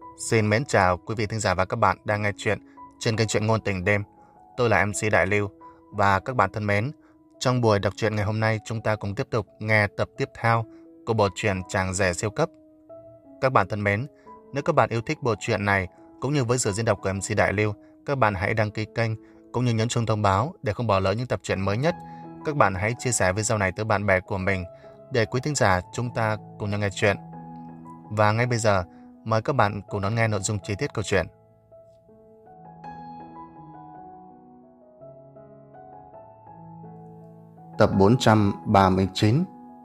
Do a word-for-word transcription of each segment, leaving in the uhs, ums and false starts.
Xin mến chào quý vị thính giả và các bạn đang nghe chuyện trên kênh truyện ngôn tình đêm. Tôi là em xê Đại Lưu và các bạn thân mến, trong buổi đọc truyện ngày hôm nay chúng ta cùng tiếp tục nghe tập tiếp theo của bộ truyện Chàng rể siêu cấp. Các bạn thân mến, nếu các bạn yêu thích bộ truyện này cũng như với sự diễn đọc của em xê Đại Lưu, các bạn hãy đăng ký kênh cũng như nhấn chuông thông báo để không bỏ lỡ những tập truyện mới nhất. Các bạn hãy chia sẻ video này tới bạn bè của mình để quý thính giả chúng ta cùng nhau nghe chuyện. Và ngay bây giờ, mời các bạn cùng đón nghe nội dung chi tiết câu chuyện. Tập bốn trăm ba mươi chín.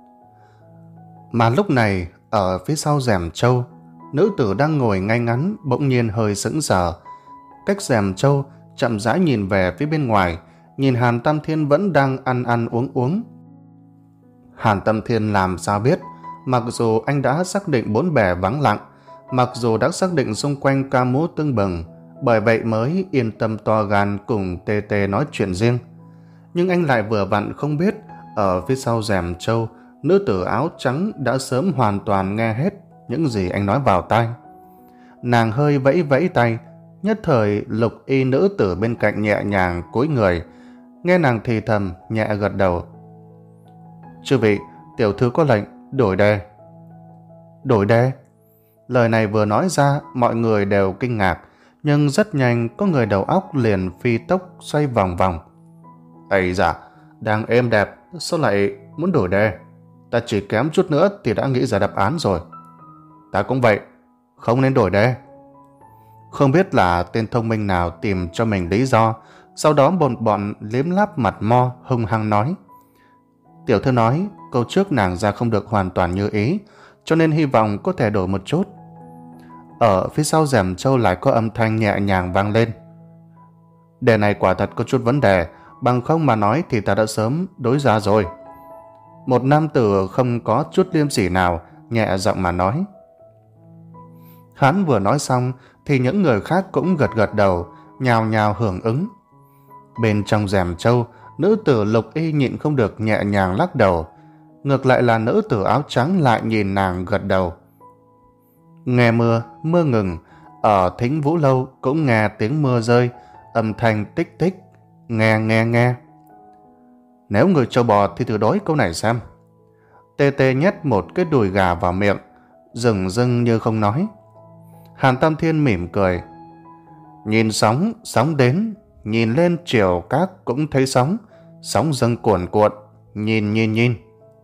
Mà lúc này, ở phía sau rèm trâu, nữ tử đang ngồi ngay ngắn bỗng nhiên hơi sững sờ. Cách rèm trâu, chậm rãi nhìn về phía bên ngoài, nhìn Hàn Tam Thiên vẫn đang ăn ăn uống uống. Hàn Tam Thiên làm sao biết, mặc dù anh đã xác định bốn bề vắng lặng, mặc dù đã xác định xung quanh ca múa tưng bừng, bởi vậy mới yên tâm to gan cùng Tê Tê nói chuyện riêng. Nhưng anh lại vừa vặn không biết, ở phía sau rèm trâu, nữ tử áo trắng đã sớm hoàn toàn nghe hết những gì anh nói vào tai. Nàng hơi vẫy vẫy tay, nhất thời lục y nữ tử bên cạnh nhẹ nhàng cúi người, nghe nàng thì thầm nhẹ gật đầu. Chư vị, tiểu thư có lệnh đổi đề. Đổi đề? Lời này vừa nói ra, mọi người đều kinh ngạc, nhưng rất nhanh có người đầu óc liền phi tốc xoay vòng vòng. Ây dạ, đang êm đẹp, sao lại muốn đổi đề? Ta chỉ kém chút nữa thì đã nghĩ ra đáp án rồi. Ta cũng vậy, không nên đổi đề. Không biết là tên thông minh nào tìm cho mình lý do, sau đó bọn bọn liếm láp mặt mo hung hăng nói. Tiểu thư nói, câu trước nàng ra không được hoàn toàn như ý, cho nên hy vọng có thể đổi một chút. Ở phía sau rèm trâu lại có âm thanh nhẹ nhàng vang lên. Đề này quả thật có chút vấn đề, bằng không mà nói thì ta đã sớm đối ra rồi. Một nam tử không có chút liêm sỉ nào, nhẹ giọng mà nói. Hắn vừa nói xong thì những người khác cũng gật gật đầu, nhào nhào hưởng ứng. Bên trong rèm trâu, nữ tử lục y nhịn không được nhẹ nhàng lắc đầu. Ngược lại là nữ tử áo trắng lại nhìn nàng gật đầu. Nghe mưa, mưa ngừng, ở Thính Vũ Lâu cũng nghe tiếng mưa rơi, âm thanh tích tích, nghe nghe nghe. Nếu người trâu bò thì thử đối câu này xem. Tê Tê nhét một cái đùi gà vào miệng, dừng dưng như không nói. Hàn Tam Thiên mỉm cười. Nhìn sóng, sóng đến, nhìn lên chiều cát cũng thấy sóng, sóng dâng cuồn cuộn, nhìn nhìn nhìn.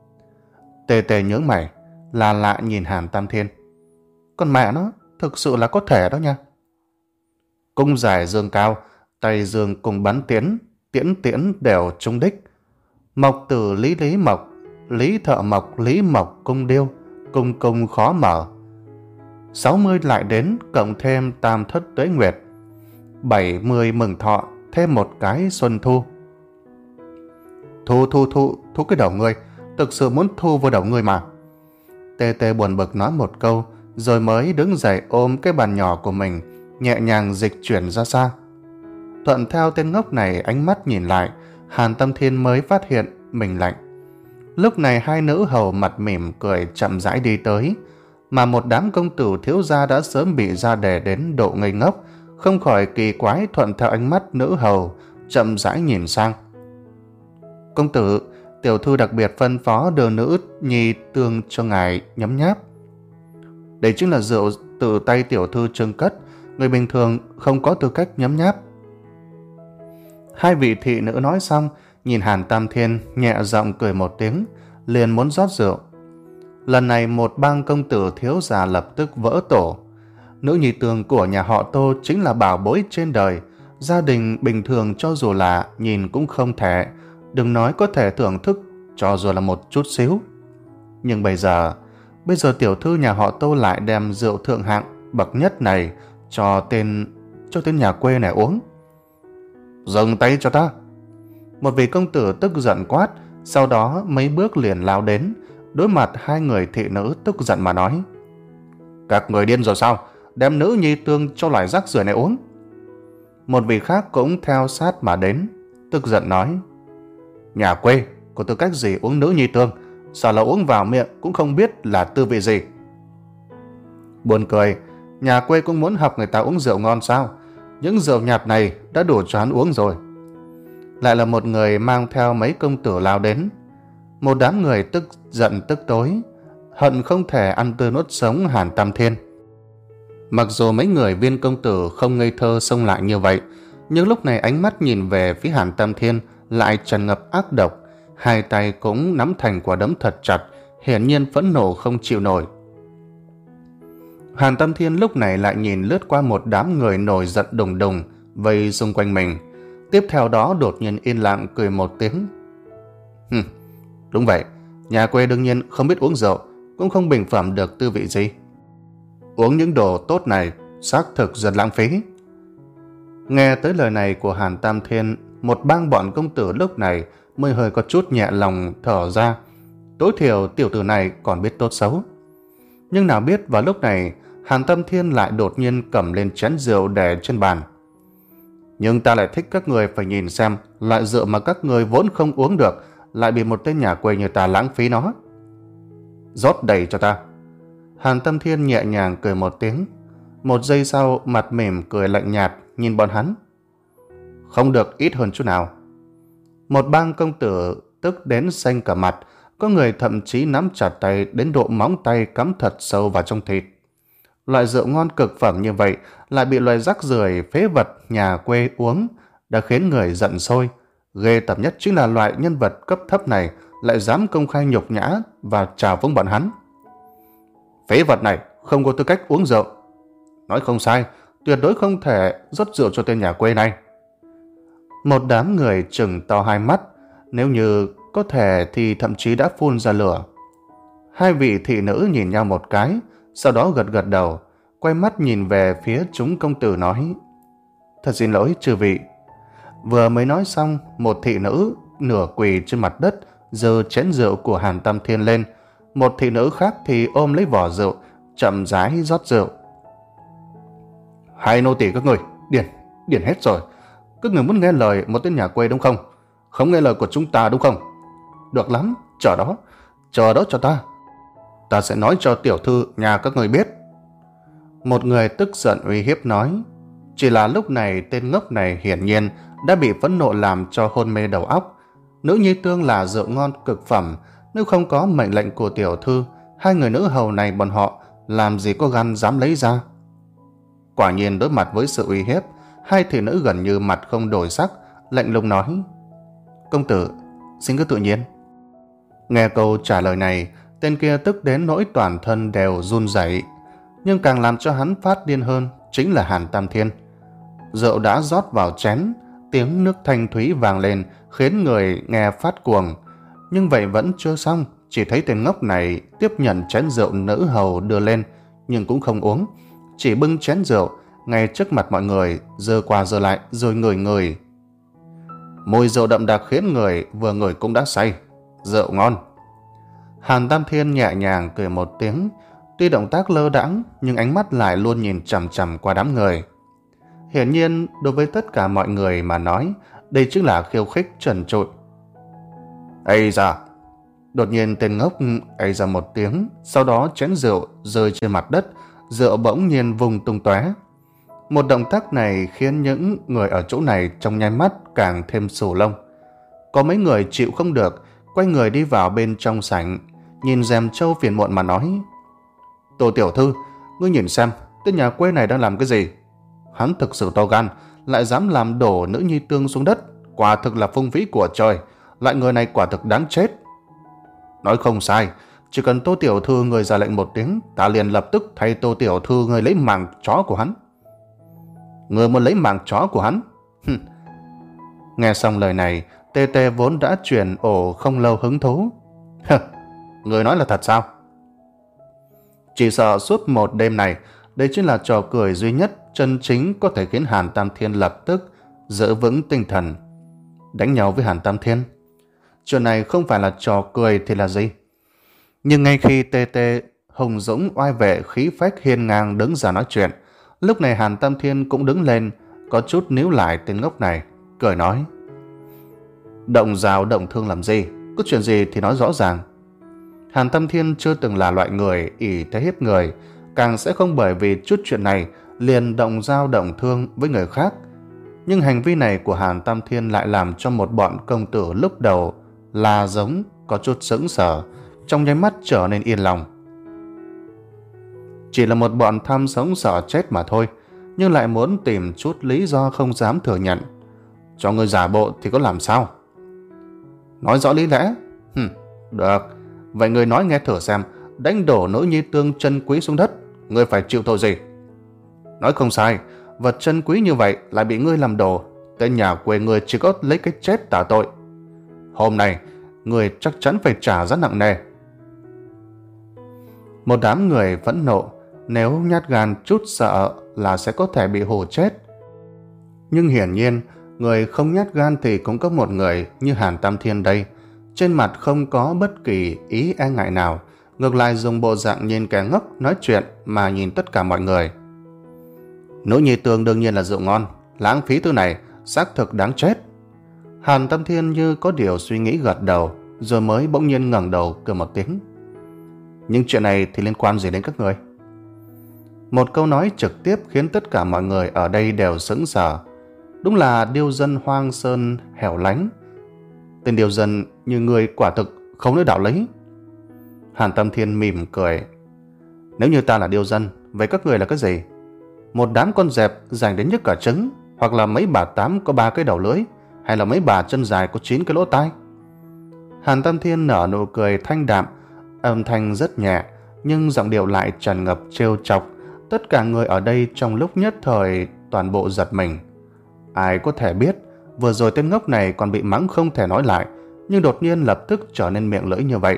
Tê Tê nhướng mày, là lạ nhìn Hàn Tam Thiên. Con mẹ nó, thực sự là có thể đó nha. Cung dài dương cao, tay dương cùng bắn tiễn, tiễn tiễn đều trúng đích. Mộc tử lý lý mộc, lý thợ mộc lý mộc cung điêu, cung cung khó mở. Sáu mươi lại đến, cộng thêm tam thất tuế nguyệt. Bảy mươi mừng thọ, thêm một cái xuân thu. Thu thu thu, thu cái đầu ngươi, thực sự muốn thu vào đầu ngươi mà. Tê Tê buồn bực nói một câu, rồi mới đứng dậy ôm cái bàn nhỏ của mình, nhẹ nhàng dịch chuyển ra xa. Thuận theo tên ngốc này ánh mắt nhìn lại, Hàn Tâm Thiên mới phát hiện mình lạnh. Lúc này hai nữ hầu mặt mỉm cười chậm rãi đi tới, mà một đám công tử thiếu gia đã sớm bị ra đề đến độ ngây ngốc, không khỏi kỳ quái thuận theo ánh mắt nữ hầu, chậm rãi nhìn sang. Công tử, tiểu thư đặc biệt phân phó đưa nữ nhi tương cho ngài nhấm nháp. Đây chính là rượu từ tay tiểu thư trưng cất, người bình thường không có tư cách nhấm nháp. Hai vị thị nữ nói xong, nhìn Hàn Tam Thiên nhẹ giọng cười một tiếng, liền muốn rót rượu. Lần này một bang công tử thiếu gia lập tức vỡ tổ. Nữ nhi tương của nhà họ Tô chính là bảo bối trên đời, gia đình bình thường cho dù là nhìn cũng không thể, đừng nói có thể thưởng thức cho dù là một chút xíu. Nhưng bây giờ, bây giờ tiểu thư nhà họ Tô lại đem rượu thượng hạng bậc nhất này cho tên cho tên nhà quê này uống. Dừng tay cho ta. Một vị công tử tức giận quát, sau đó mấy bước liền lao đến, đối mặt hai người thị nữ tức giận mà nói. Các người điên rồi sao? Đem nữ nhi tương cho loài rác rưởi này uống. Một vị khác cũng theo sát mà đến, tức giận nói. Nhà quê, có tư cách gì uống nữ nhi tương? Sao là uống vào miệng cũng không biết là tư vị gì. Buồn cười, Nhà quê cũng muốn học người ta uống rượu ngon sao? Những rượu nhạt này đã đủ cho hắn uống rồi. Lại là một người mang theo mấy công tử lao đến. Một đám người tức giận tức tối, hận không thể ăn tươi nuốt sống Hàn Tam Thiên. Mặc dù mấy người viên công tử không ngây thơ xông lại như vậy, nhưng lúc này ánh mắt nhìn về phía Hàn Tam Thiên lại tràn ngập ác độc, hai tay cũng nắm thành quả đấm thật chặt, hiển nhiên phẫn nộ không chịu nổi. Hàn Tam Thiên lúc này lại nhìn lướt qua một đám người nổi giận đùng đùng vây xung quanh mình, tiếp theo đó đột nhiên yên lặng cười một tiếng. Hừm, đúng vậy, nhà quê đương nhiên không biết uống rượu, cũng không bình phẩm được tư vị gì. Uống những đồ tốt này xác thực rất lãng phí. Nghe tới lời này của Hàn Tam Thiên, một bang bọn công tử lúc này mới hơi có chút nhẹ lòng thở ra. Tối thiểu tiểu tử này còn biết tốt xấu. Nhưng nào biết vào lúc này Hàn Tam Thiên lại đột nhiên cầm lên chén rượu để trên bàn. Nhưng ta lại thích các người phải nhìn xem loại rượu mà các người vốn không uống được lại bị một tên nhà quê như ta lãng phí nó. Rót đầy cho ta. Hàn Tam Thiên nhẹ nhàng cười một tiếng. Một giây sau mặt mỉm cười lạnh nhạt nhìn bọn hắn. Không được ít hơn chút nào. Một bang công tử tức đến xanh cả mặt, có người thậm chí nắm chặt tay đến độ móng tay cắm thật sâu vào trong thịt. Loại rượu ngon cực phẩm như vậy lại bị loại rác rưởi phế vật nhà quê uống đã khiến người giận sôi. Ghê tởm nhất chính là loại nhân vật cấp thấp này lại dám công khai nhục nhã và chào phúng bọn hắn. Phế vật này không có tư cách uống rượu. Nói không sai, tuyệt đối không thể rót rượu cho tên nhà quê này. Một đám người trừng to hai mắt, nếu như có thể thì thậm chí đã phun ra lửa. Hai vị thị nữ nhìn nhau một cái, sau đó gật gật đầu, quay mắt nhìn về phía chúng công tử nói: Thật xin lỗi chư vị. Vừa mới nói xong, một thị nữ nửa quỳ trên mặt đất giơ chén rượu của Hàn Tam Thiên lên, một thị nữ khác thì ôm lấy vỏ rượu chậm rãi rót rượu. Hai nô tỳ các người điên điên hết rồi. Các người muốn nghe lời một tên nhà quê đúng không? Không nghe lời của chúng ta đúng không? Được lắm, chờ đó, chờ đó cho ta. Ta sẽ nói cho tiểu thư nhà các người biết. Một người tức giận uy hiếp nói. Chỉ là lúc này tên ngốc này hiển nhiên đã bị phẫn nộ làm cho hôn mê đầu óc. Nữ nhi tương là rượu ngon cực phẩm, nếu không có mệnh lệnh của tiểu thư, hai người nữ hầu này bọn họ làm gì có gan dám lấy ra. Quả nhiên đối mặt với sự uy hiếp, hai thị nữ gần như mặt không đổi sắc, lạnh lùng nói: Công tử, xin cứ tự nhiên. Nghe câu trả lời này, tên kia tức đến nỗi toàn thân đều run rẩy. Nhưng càng làm cho hắn phát điên hơn chính là Hàn Tam Thiên. Rượu đã rót vào chén, tiếng nước thanh thúy vang lên khiến người nghe phát cuồng. Nhưng vậy vẫn chưa xong, chỉ thấy tên ngốc này tiếp nhận chén rượu nữ hầu đưa lên, nhưng cũng không uống, chỉ bưng chén rượu ngay trước mặt mọi người, giơ qua giơ lại rồi ngửi ngửi. Mùi rượu đậm đặc khiến người vừa ngửi cũng đã say. Rượu ngon. Hàn Tam Thiên nhẹ nhàng cười một tiếng, tuy động tác lơ đãng nhưng ánh mắt lại luôn nhìn chằm chằm qua đám người. Hiển nhiên đối với tất cả mọi người mà nói, đây chính là khiêu khích trần trụi. Ây da! Đột nhiên tên ngốc ây ra một tiếng, sau đó chén rượu rơi trên mặt đất, rượu bỗng nhiên vung tung tóe. Một động tác này khiến những người ở chỗ này trong nháy mắt càng thêm xù lông. Có mấy người chịu không được, quay người đi vào bên trong sảnh, nhìn Dèm Châu phiền muộn mà nói: Tô tiểu thư, ngươi nhìn xem, tên nhà quê này đang làm cái gì? Hắn thực sự to gan, lại dám làm đổ nữ nhi tương xuống đất, quả thực là phung phí của trời, loại người này quả thực đáng chết. Nói không sai, chỉ cần Tô tiểu thư người ra lệnh một tiếng, ta liền lập tức thay Tô tiểu thư người lấy màng chó của hắn. Người muốn lấy màng chó của hắn? Nghe xong lời này, Tê Tê vốn đã chuyển ổ không lâu hứng thú. Người nói là thật sao? Chỉ sợ suốt một đêm này, đây chính là trò cười duy nhất chân chính có thể khiến Hàn Tam Thiên lập tức giữ vững tinh thần. Đánh nhau với Hàn Tam Thiên, chuyện này không phải là trò cười thì là gì? Nhưng ngay khi Tê Tê hùng dũng oai vệ khí phách hiên ngang đứng ra nói chuyện, lúc này Hàn Tam Thiên cũng đứng lên, có chút níu lại tên ngốc này, cười nói: Động dao động thương làm gì? Có chuyện gì thì nói rõ ràng. Hàn Tam Thiên chưa từng là loại người ỷ thế hiếp người, càng sẽ không bởi vì chút chuyện này liền động dao động thương với người khác. Nhưng hành vi này của Hàn Tam Thiên lại làm cho một bọn công tử lúc đầu là giống có chút sững sờ, trong nháy mắt trở nên yên lòng. Chỉ là một bọn tham sống sợ chết mà thôi, nhưng lại muốn tìm chút lý do không dám thừa nhận. Cho người giả bộ thì có làm sao? Nói rõ lý lẽ. Hừm, được. Vậy người nói nghe thử xem, đánh đổ nữ nhi tương chân quý xuống đất, ngươi phải chịu tội gì? Nói không sai, vật chân quý như vậy lại bị ngươi làm đổ, tên nhà quê ngươi chỉ có lấy cái chết tả tội. Hôm nay ngươi chắc chắn phải trả giá nặng nề. Một đám người phẫn nộ, nếu nhát gan chút sợ là sẽ có thể bị hù chết. Nhưng hiển nhiên, người không nhát gan thì cũng có một người như Hàn Tam Thiên đây, trên mặt không có bất kỳ ý e ngại nào, ngược lại dùng bộ dạng nhìn kẻ ngốc nói chuyện mà nhìn tất cả mọi người. Nữ nhi tương đương nhiên là rượu ngon, lãng phí thứ này xác thực đáng chết. Hàn Tam Thiên như có điều suy nghĩ gật đầu, rồi mới bỗng nhiên ngẩng đầu cười một tiếng. Nhưng chuyện này thì liên quan gì đến các người? Một câu nói trực tiếp khiến tất cả mọi người ở đây đều sững sờ. Đúng là điêu dân hoang sơn hẻo lánh. Tên điêu dân như người quả thực không nói đạo lý. Hàn Tam Thiên mỉm cười. Nếu như ta là điêu dân, vậy các người là cái gì? Một đám con dẹp dành đến nhức cả trứng, hoặc là mấy bà tám có ba cái đầu lưỡi, hay là mấy bà chân dài có chín cái lỗ tai? Hàn Tam Thiên nở nụ cười thanh đạm, âm thanh rất nhẹ, nhưng giọng điệu lại tràn ngập trêu chọc. Tất cả người ở đây trong lúc nhất thời toàn bộ giật mình. Ai có thể biết, vừa rồi tên ngốc này còn bị mắng không thể nói lại, nhưng đột nhiên lập tức trở nên miệng lưỡi như vậy.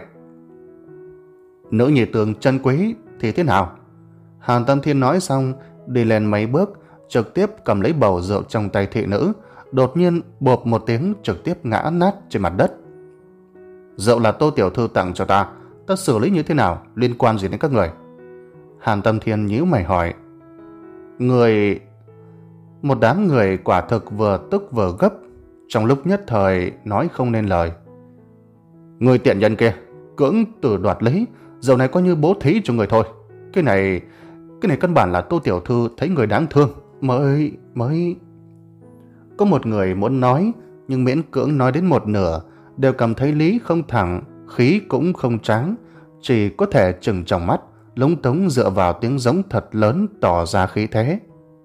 Nữ nhi tương chân quý thì thế nào? Hàn Tam Thiên nói xong, đi lên mấy bước, trực tiếp cầm lấy bầu rượu trong tay thị nữ, đột nhiên bộp một tiếng trực tiếp ngã nát trên mặt đất. Rượu là Tô tiểu thư tặng cho ta, ta xử lý như thế nào, liên quan gì đến các người? Hàn Tam Thiên nhíu mày hỏi. Người... Một đám người quả thực vừa tức vừa gấp, trong lúc nhất thời nói không nên lời. Người tiện nhân kia, cưỡng từ đoạt lấy, rượu này coi như bố thí cho người thôi. Cái này... Cái này căn bản là Tô tiểu thư thấy người đáng thương, mới... mới... Có một người muốn nói, nhưng miễn cưỡng nói đến một nửa, đều cảm thấy lý không thẳng, khí cũng không tráng, chỉ có thể chừng trong mắt, lúng túng dựa vào tiếng giống thật lớn tỏ ra khí thế.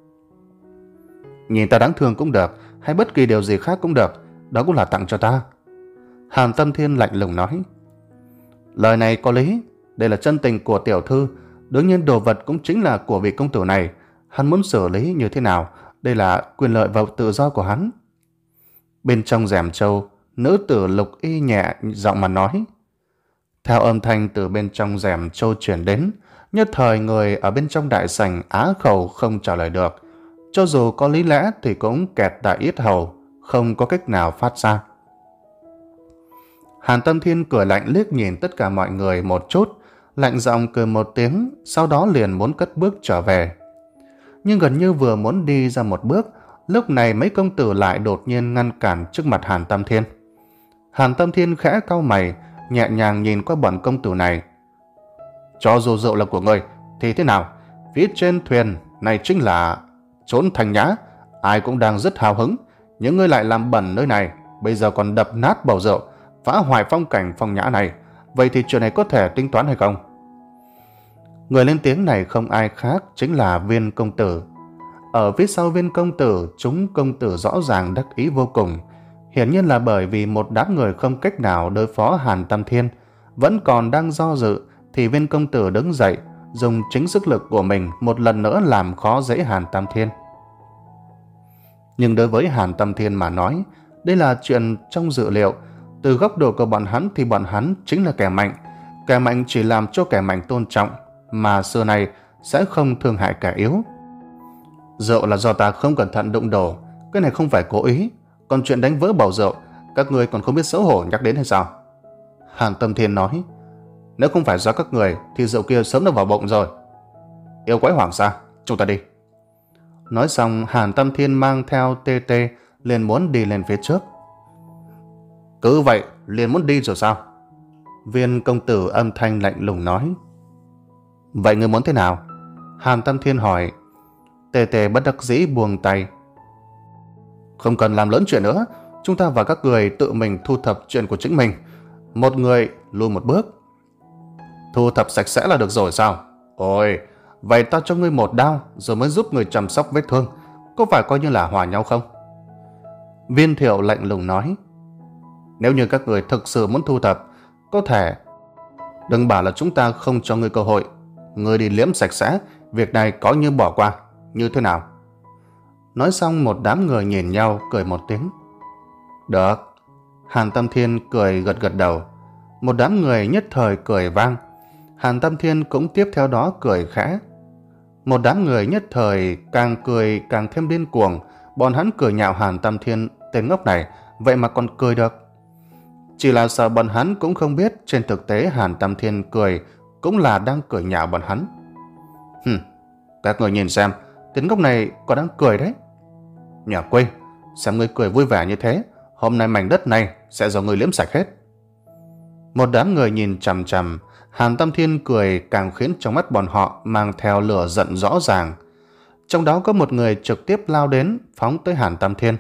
Nhìn ta đáng thương cũng được, hay bất kỳ điều gì khác cũng được, đó cũng là tặng cho ta. Hàn Tam Thiên lạnh lùng nói. Lời này có lý, đây là chân tình của tiểu thư, đương nhiên đồ vật cũng chính là của vị công tử này, hắn muốn xử lý như thế nào, đây là quyền lợi và tự do của hắn. Bên trong rèm trâu, nữ tử Lục Y nhẹ giọng mà nói. Theo âm thanh từ bên trong rèm trâu chuyển đến, nhất thời người ở bên trong đại sảnh á khẩu không trả lời được, cho dù có lý lẽ thì cũng kẹt tại yết hầu, không có cách nào phát ra. Hàn Tam Thiên cười lạnh liếc nhìn tất cả mọi người một chút, lạnh giọng cười một tiếng, sau đó liền muốn cất bước trở về. Nhưng gần như vừa muốn đi ra một bước, lúc này mấy công tử lại đột nhiên ngăn cản trước mặt Hàn Tam Thiên. Hàn Tam Thiên khẽ cau mày, nhẹ nhàng nhìn qua bọn công tử này. Cho dù rượu là của ngươi thì thế nào? Phía trên thuyền này chính là trốn thành nhã, ai cũng đang rất hào hứng, những ngươi lại làm bẩn nơi này, bây giờ còn đập nát bầu rượu, phá hoại phong cảnh phong nhã này, vậy thì chuyện này có thể tính toán hay không? Người lên tiếng này không ai khác chính là Viên công tử. Ở phía sau Viên công tử, chúng công tử rõ ràng đắc ý vô cùng, hiển nhiên là bởi vì một đám người không cách nào đối phó Hàn Tam Thiên, vẫn còn đang do dự, thì Viên công tử đứng dậy, dùng chính sức lực của mình một lần nữa làm khó dễ Hàn Tam Thiên. Nhưng đối với Hàn Tam Thiên mà nói, đây là chuyện trong dự liệu. Từ góc độ của bọn hắn thì bọn hắn chính là kẻ mạnh, kẻ mạnh chỉ làm cho kẻ mạnh tôn trọng, mà xưa nay sẽ không thương hại kẻ yếu. Rượu là do ta không cẩn thận đụng đổ, cái này không phải cố ý, còn chuyện đánh vỡ bầu rượu, các người còn không biết xấu hổ nhắc đến hay sao? Hàn Tam Thiên nói. Nếu không phải do các người thì rượu kia sớm đã vào bụng rồi. Yêu quái hoàng sa, chúng ta đi. Nói xong, Hàn Tam Thiên mang theo tê tê liền muốn đi lên phía trước. Cứ vậy liền muốn đi rồi sao? Viên công tử âm thanh lạnh lùng nói. Vậy ngươi muốn thế nào? Hàn Tam Thiên hỏi. Tề Tề bất đắc dĩ buông tay. Không cần làm lớn chuyện nữa, chúng ta và các người tự mình thu thập chuyện của chính mình. Một người lùi một bước. Thu thập sạch sẽ là được rồi sao? Ôi, vậy ta cho ngươi một đao rồi mới giúp người chăm sóc vết thương. Có phải coi như là hòa nhau không? Viên Thiệu lạnh lùng nói. Nếu như các người thực sự muốn thu thập, có thể. Đừng bảo là chúng ta không cho ngươi cơ hội. Ngươi đi liếm sạch sẽ, việc này có như bỏ qua. Như thế nào? Nói xong một đám người nhìn nhau cười một tiếng. Được. Hàn Tam Thiên cười gật gật đầu. Một đám người nhất thời cười vang. Hàn Tam Thiên cũng tiếp theo đó cười khẽ. Một đám người nhất thời càng cười càng thêm điên cuồng. Bọn hắn cười nhạo Hàn Tam Thiên, tên ngốc này, vậy mà còn cười được. Chỉ là sợ bọn hắn cũng không biết trên thực tế Hàn Tam Thiên cười cũng là đang cười nhạo bọn hắn. Hừm, các người nhìn xem, tên ngốc này còn đang cười đấy. Nhà quê, xem ngươi cười vui vẻ như thế, hôm nay mảnh đất này sẽ do ngươi liếm sạch hết. Một đám người nhìn chằm chằm, Hàn Tam Thiên cười càng khiến trong mắt bọn họ mang theo lửa giận rõ ràng. Trong đó có một người trực tiếp lao đến, phóng tới Hàn Tam Thiên.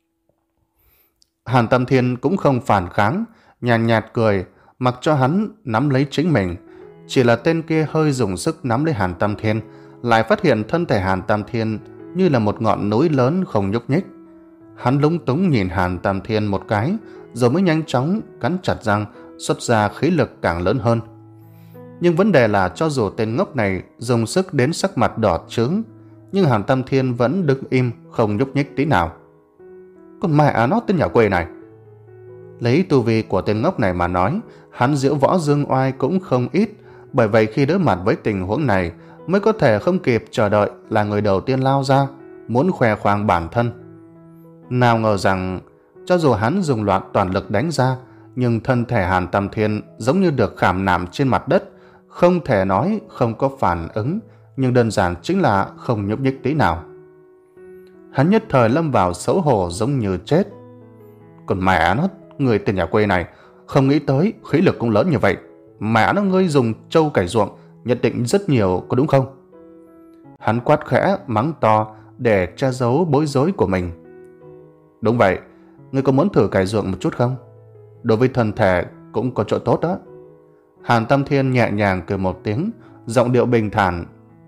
Hàn Tam Thiên cũng không phản kháng, nhàn nhạt, nhạt cười, mặc cho hắn nắm lấy chính mình. Chỉ là tên kia hơi dùng sức nắm lấy Hàn Tam Thiên, lại phát hiện thân thể Hàn Tam Thiên như là một ngọn núi lớn không nhúc nhích. Hắn lúng túng nhìn Hàn Tam Thiên một cái, rồi mới nhanh chóng cắn chặt răng, xuất ra khí lực càng lớn hơn. Nhưng vấn đề là cho dù tên ngốc này dùng sức đến sắc mặt đỏ chướng, nhưng Hàn Tam Thiên vẫn đứng im, không nhúc nhích tí nào. Con mẹ nó tên nhà quê này! Lấy tu vi của tên ngốc này mà nói, hắn diễu võ dương oai cũng không ít, bởi vậy khi đối mặt với tình huống này mới có thể không kịp chờ đợi là người đầu tiên lao ra, muốn khoe khoang bản thân. Nào ngờ rằng, cho dù hắn dùng loạt toàn lực đánh ra, nhưng thân thể Hàn Tam Thiên giống như được khảm nạm trên mặt đất, không thể nói không có phản ứng, nhưng đơn giản chính là không nhúc nhích tí nào. Hắn nhất thời lâm vào xấu hổ giống như chết. Còn mẹ nó, người tên nhà quê này, không nghĩ tới khí lực cũng lớn như vậy. Mẹ nó, ngươi dùng trâu cày ruộng nhất định rất nhiều, có đúng không? Hắn quát khẽ mắng to để che giấu bối rối của mình. Đúng vậy, ngươi có muốn thử cày ruộng một chút không? Đối với thân thể cũng có chỗ tốt đó. Hàn Tam Thiên nhẹ nhàng cười một tiếng, giọng điệu bình thản.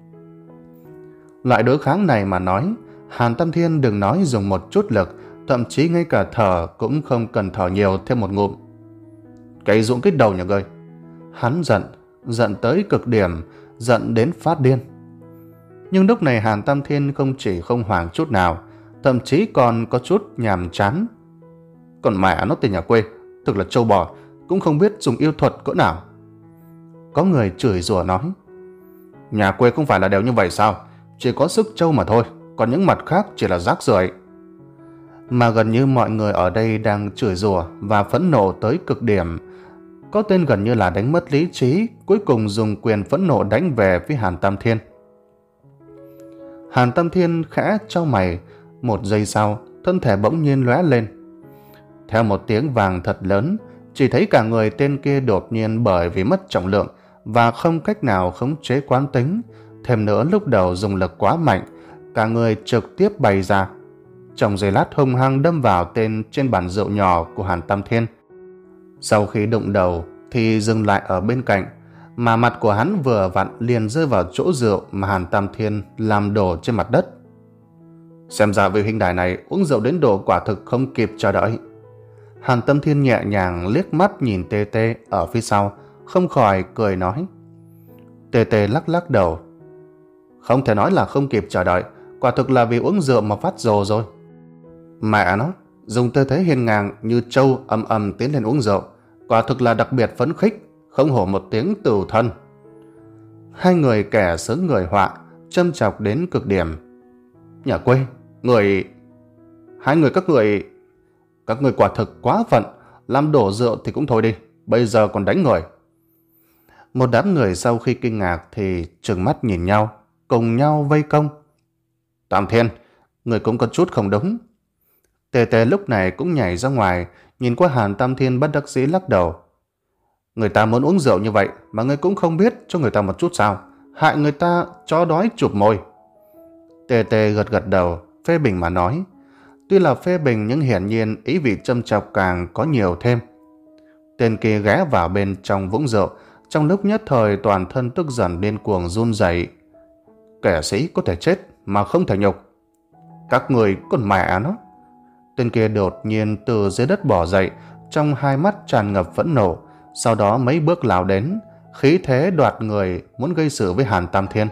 Loại đối kháng này mà nói, Hàn Tam Thiên đừng nói dùng một chút lực, thậm chí ngay cả thở cũng không cần thở nhiều thêm một ngụm. Cày ruộng cái đầu nhà ngươi! Hắn giận, giận tới cực điểm, giận đến phát điên. Nhưng lúc này Hàn Tam Thiên không chỉ không hoảng chút nào, thậm chí còn có chút nhàm chán. Còn mẹ nó tên nhà quê, thực là trâu bò, cũng không biết dùng yêu thuật cỡ nào. Có người chửi rủa nói. Nhà quê không phải là đều như vậy sao? Chỉ có sức trâu mà thôi, còn những mặt khác chỉ là rác rưởi. Mà gần như mọi người ở đây đang chửi rủa và phẫn nộ tới cực điểm. Có tên gần như là đánh mất lý trí, cuối cùng dùng quyền phẫn nộ đánh về phía Hàn Tam Thiên. Hàn Tam Thiên khẽ chau mày, một giây sau, thân thể bỗng nhiên lóe lên. Theo một tiếng vàng thật lớn, chỉ thấy cả người tên kia đột nhiên bởi vì mất trọng lượng và không cách nào khống chế quán tính, thêm nữa lúc đầu dùng lực quá mạnh, cả người trực tiếp bay ra. Trong giây lát hung hăng đâm vào tên trên bàn rượu nhỏ của Hàn Tam Thiên. Sau khi đụng đầu thì dừng lại ở bên cạnh, mà mặt của hắn vừa vặn liền rơi vào chỗ rượu mà Hàn Tam Thiên làm đổ trên mặt đất. Xem ra vị huynh đài này uống rượu đến độ quả thực không kịp chờ đợi. Hàn Tam Thiên nhẹ nhàng liếc mắt nhìn Tê Tê ở phía sau, không khỏi cười nói. Tê Tê lắc lắc đầu. Không thể nói là không kịp chờ đợi, quả thực là vì uống rượu mà phát rồ rồi. Mẹ nó, dùng tư thế hiên ngang như trâu ầm ầm tiến lên uống rượu, quả thực là đặc biệt phấn khích, không hổ một tiếng tửu thân. Hai người kẻ sướng người họa, châm chọc đến cực điểm. Nhà quê, người... Hai người các người... Các người quả thực quá phận, làm đổ rượu thì cũng thôi đi, bây giờ còn đánh người. Một đám người sau khi kinh ngạc thì trừng mắt nhìn nhau, cùng nhau vây công. Tam Thiên, người cũng có chút không đúng. Tề Tề lúc này cũng nhảy ra ngoài, nhìn qua Hàn Tam Thiên bất đắc dĩ lắc đầu. Người ta muốn uống rượu như vậy mà người cũng không biết cho người ta một chút sao? hại người ta chó đói chụp mồi. Tê Tê gật gật đầu, phê bình mà nói. Tuy là phê bình nhưng hiển nhiên ý vị châm chọc càng có nhiều thêm. Tên kia ghé vào bên trong vũng rượu, trong lúc nhất thời toàn thân tức giận điên cuồng run rẩy. Kẻ sĩ có thể chết mà không thể nhục. Các người con mẹ nó. Tên kia đột nhiên từ dưới đất bò dậy, trong hai mắt tràn ngập phẫn nộ, sau đó mấy bước lao đến, khí thế đoạt người muốn gây sự với Hàn Tam Thiên.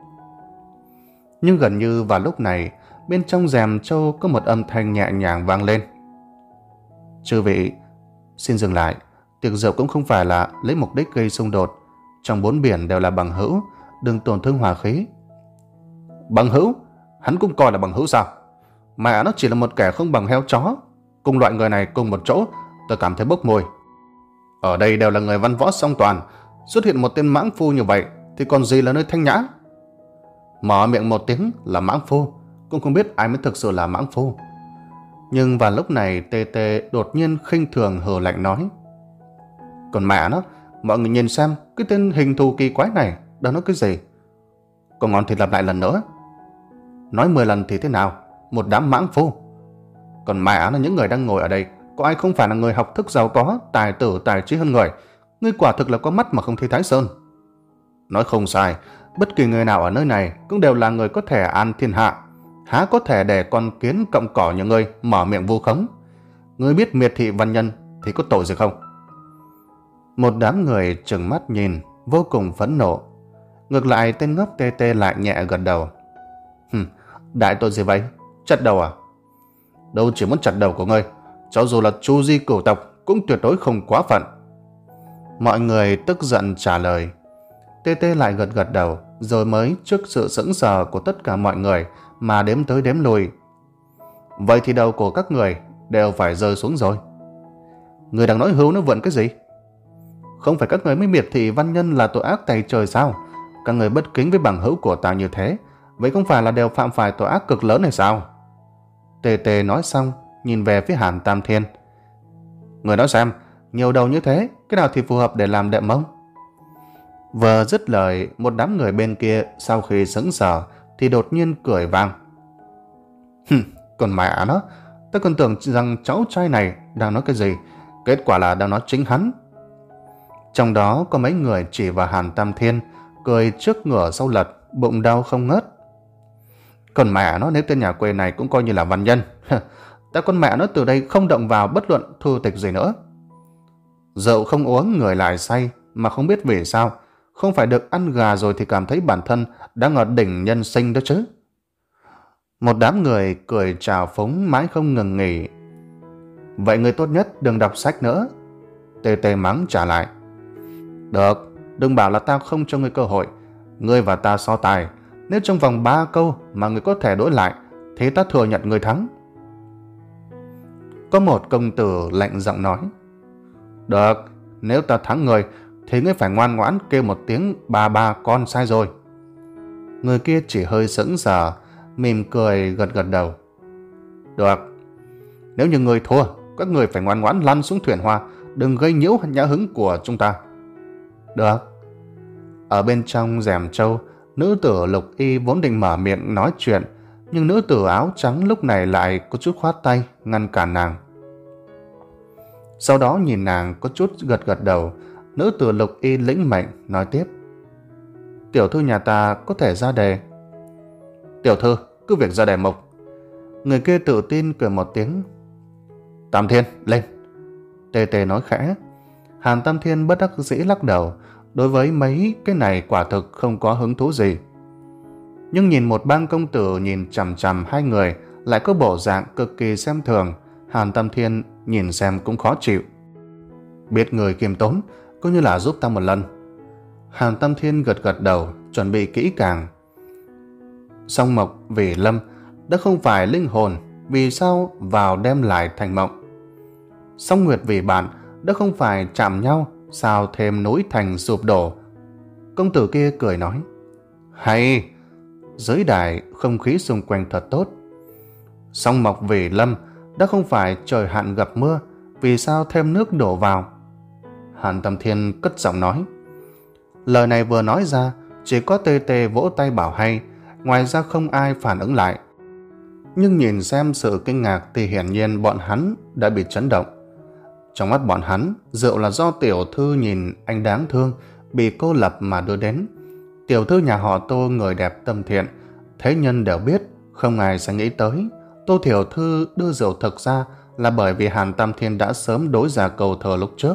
Nhưng gần như vào lúc này, bên trong rèm trâu có một âm thanh nhẹ nhàng vang lên. Chư vị, xin dừng lại. Tiệc rượu cũng không phải là lấy mục đích gây xung đột. Trong bốn biển đều là bằng hữu, đừng tổn thương hòa khí. Bằng hữu? Hắn cũng coi là bằng hữu sao? Mẹ nó chỉ là một kẻ không bằng heo chó. Cùng loại người này cùng một chỗ, tôi cảm thấy bốc mùi. Ở đây đều là người văn võ song toàn, xuất hiện một tên mãng phu như vậy thì còn gì là nơi thanh nhã. Mở miệng một tiếng là mãng phu, cũng không biết ai mới thực sự là mãng phu. Nhưng vào lúc này Tê Tê đột nhiên khinh thường hừ lạnh nói. Còn mẹ nó, mọi người nhìn xem cái tên hình thù kỳ quái này đang nói cái gì. Còn ngon thì lặp lại lần nữa. Nói mười lần thì thế nào, một đám mãng phu. Còn mẹ nó, những người đang ngồi ở đây có ai không phải là người học thức giàu có, tài tử tài trí hơn người. Ngươi quả thực là có mắt mà không thấy Thái Sơn. Nói không sai, bất kỳ người nào ở nơi này cũng đều là người có thể an thiên hạ. Há có thể để con kiến cọng cỏ như ngươi mở miệng vu khống. Ngươi biết miệt thị văn nhân thì có tội gì không? Một đám người trừng mắt nhìn, vô cùng phẫn nộ. Ngược lại tên ngốc Tê Tê lại nhẹ gật đầu. Hừm, đại tội gì vậy? Chặt đầu à? Đâu chỉ muốn chặt đầu của ngươi, cho dù là chu di cửu tộc cũng tuyệt đối không quá phận. Mọi người tức giận trả lời. Tê Tê lại gật gật đầu, rồi mới trước sự sững sờ của tất cả mọi người mà đếm tới đếm lui. Vậy thì đầu của các người đều phải rơi xuống rồi. Người đang nói hưu nó vượn cái gì? Không phải các người mới miệt thị văn nhân là tội ác tày trời sao? Các người bất kính với bằng hữu của ta như thế, vậy không phải là đều phạm phải tội ác cực lớn này sao? Tê Tê nói xong, nhìn về phía Hàn Tam Thiên. Người nói xem, nhiều đầu như thế, cái nào thì phù hợp để làm đệm mông? Vừa dứt lời, một đám người bên kia sau khi sững sờ thì đột nhiên cười vang. Hừm, còn mẹ nó, ta còn tưởng rằng cháu trai này đang nói cái gì, kết quả là đang nói chính hắn. Trong đó có mấy người chỉ vào Hàn Tam Thiên, cười trước ngửa sau lật, bụng đau không ngớt. Còn mẹ nó, nếu tên nhà quê này cũng coi như là văn nhân, ta con mẹ nó từ đây không động vào bất luận thư tịch gì nữa. Rượu không uống người lại say, mà không biết vì sao, không phải được ăn gà rồi thì cảm thấy bản thân đang ở đỉnh nhân sinh đó chứ. Một đám người cười trào phúng mãi không ngừng nghỉ. Vậy người tốt nhất đừng đọc sách nữa. Tê Tê mắng trả lại. Được, đừng bảo là tao không cho ngươi cơ hội. Ngươi và ta so tài, nếu trong vòng ba câu mà ngươi có thể đối lại thì ta thừa nhận ngươi thắng. Có một công tử lạnh giọng nói. Được, nếu ta thắng ngươi thì ngươi phải ngoan ngoãn kêu một tiếng ba ba con sai rồi. Người kia chỉ hơi sững sờ, mỉm cười gật gật đầu. Được, nếu như ngươi thua, các người phải ngoan ngoãn lăn xuống thuyền hoa, đừng gây nhiễu nhã hứng của chúng ta. Được. Ở bên trong rèm trâu, nữ tử Lục Y vốn định mở miệng nói chuyện, nhưng nữ tử áo trắng lúc này lại có chút khoát tay ngăn cản nàng. Sau đó nhìn nàng có chút gật gật đầu, nữ tử Lục Y lĩnh mệnh nói tiếp. Tiểu thư nhà ta có thể ra đề. Tiểu thư cứ việc ra đề mục. Người kia tự tin cười một tiếng. Tam Thiên lên. Tê Tê nói khẽ. Hàn Tam Thiên bất đắc dĩ lắc đầu, đối với mấy cái này quả thực không có hứng thú gì. Nhưng nhìn một bang công tử nhìn chằm chằm hai người lại có bộ dạng cực kỳ xem thường, Hàn Tam Thiên nhìn xem cũng khó chịu. Biết người kiêm tốn, coi như là giúp ta một lần. Hàn Tam Thiên gật gật đầu, chuẩn bị kỹ càng. Song Mộc vì Lâm đã không phải linh hồn, vì sao vào đem lại thành mộng. Song Nguyệt vì bạn đã không phải chạm nhau, sao thêm núi thành sụp đổ. Công tử kia cười nói. Hay, dưới đài không khí xung quanh thật tốt. Song Mộc vì Lâm đã không phải trời hạn gặp mưa, vì sao thêm nước đổ vào. Hàn Tam Thiên cất giọng nói. Lời này vừa nói ra, Chỉ có Tê Tê vỗ tay bảo hay, ngoài ra không ai phản ứng lại. Nhưng nhìn xem sự kinh ngạc thì hiển nhiên bọn hắn đã bị chấn động. Trong mắt bọn hắn, rượu là do tiểu thư nhìn anh đáng thương, bị cô lập mà đưa đến. Tiểu thư nhà họ Tô người đẹp tâm thiện, thế nhân đều biết, không ai sẽ nghĩ tới. Tô tiểu thư đưa rượu thực ra là bởi vì Hàn Tam Thiên đã sớm đối ra câu thơ lúc trước.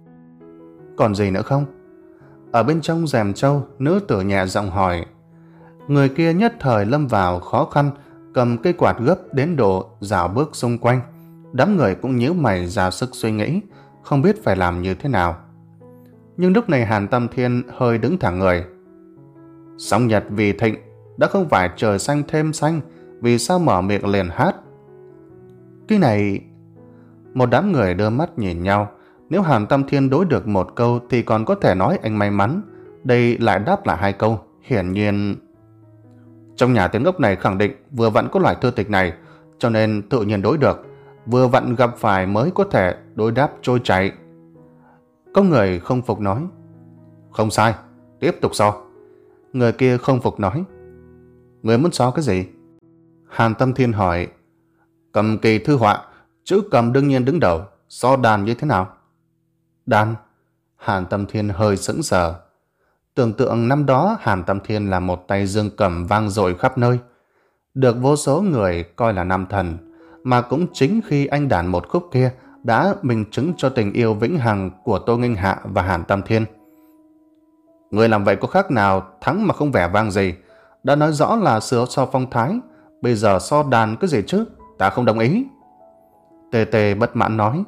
Còn gì nữa không? Ở bên trong rèm trâu, nữ tử nhẹ giọng hỏi. Người kia nhất thời lâm vào khó khăn, cầm cây quạt gấp đến độ dạo bước xung quanh. Đám người cũng nhíu mày ra sức suy nghĩ, không biết phải làm như thế nào. Nhưng lúc này Hàn Tam Thiên hơi đứng thẳng người. Sóng nhật vì thịnh, đã không phải trời xanh thêm xanh, vì sao mở miệng liền hát? Cái này... Một đám người đưa mắt nhìn nhau. Nếu Hàn Tam Thiên đối được một câu thì còn có thể nói anh may mắn. Đây lại đáp lại hai câu. Hiển nhiên... Trong nhà tiếng ốc này khẳng định vừa vặn có loại thư tịch này, cho nên tự nhiên đối được. Vừa vặn gặp phải mới có thể đối đáp trôi chảy. Có người không phục nói. Không sai, tiếp tục so. Người kia không phục nói. Người muốn so cái gì? Hàn Tam Thiên hỏi. Cầm kỳ thư họa, chữ cầm đương nhiên đứng đầu, so đàn như thế nào? Đàn? Hàn Tam Thiên hơi sững sờ. Tưởng tượng năm đó Hàn Tam Thiên là một tay dương cầm vang dội khắp nơi, được vô số người coi là nam thần, mà cũng chính khi anh đàn một khúc kia đã minh chứng cho tình yêu vĩnh hằng của Tô Nghênh Hạ và Hàn Tam Thiên. Người làm vậy có khác nào thắng mà không vẻ vang gì, đã nói rõ là sửa so phong thái, bây giờ so đàn cái gì chứ, ta không đồng ý. Tê Tê bất mãn nói.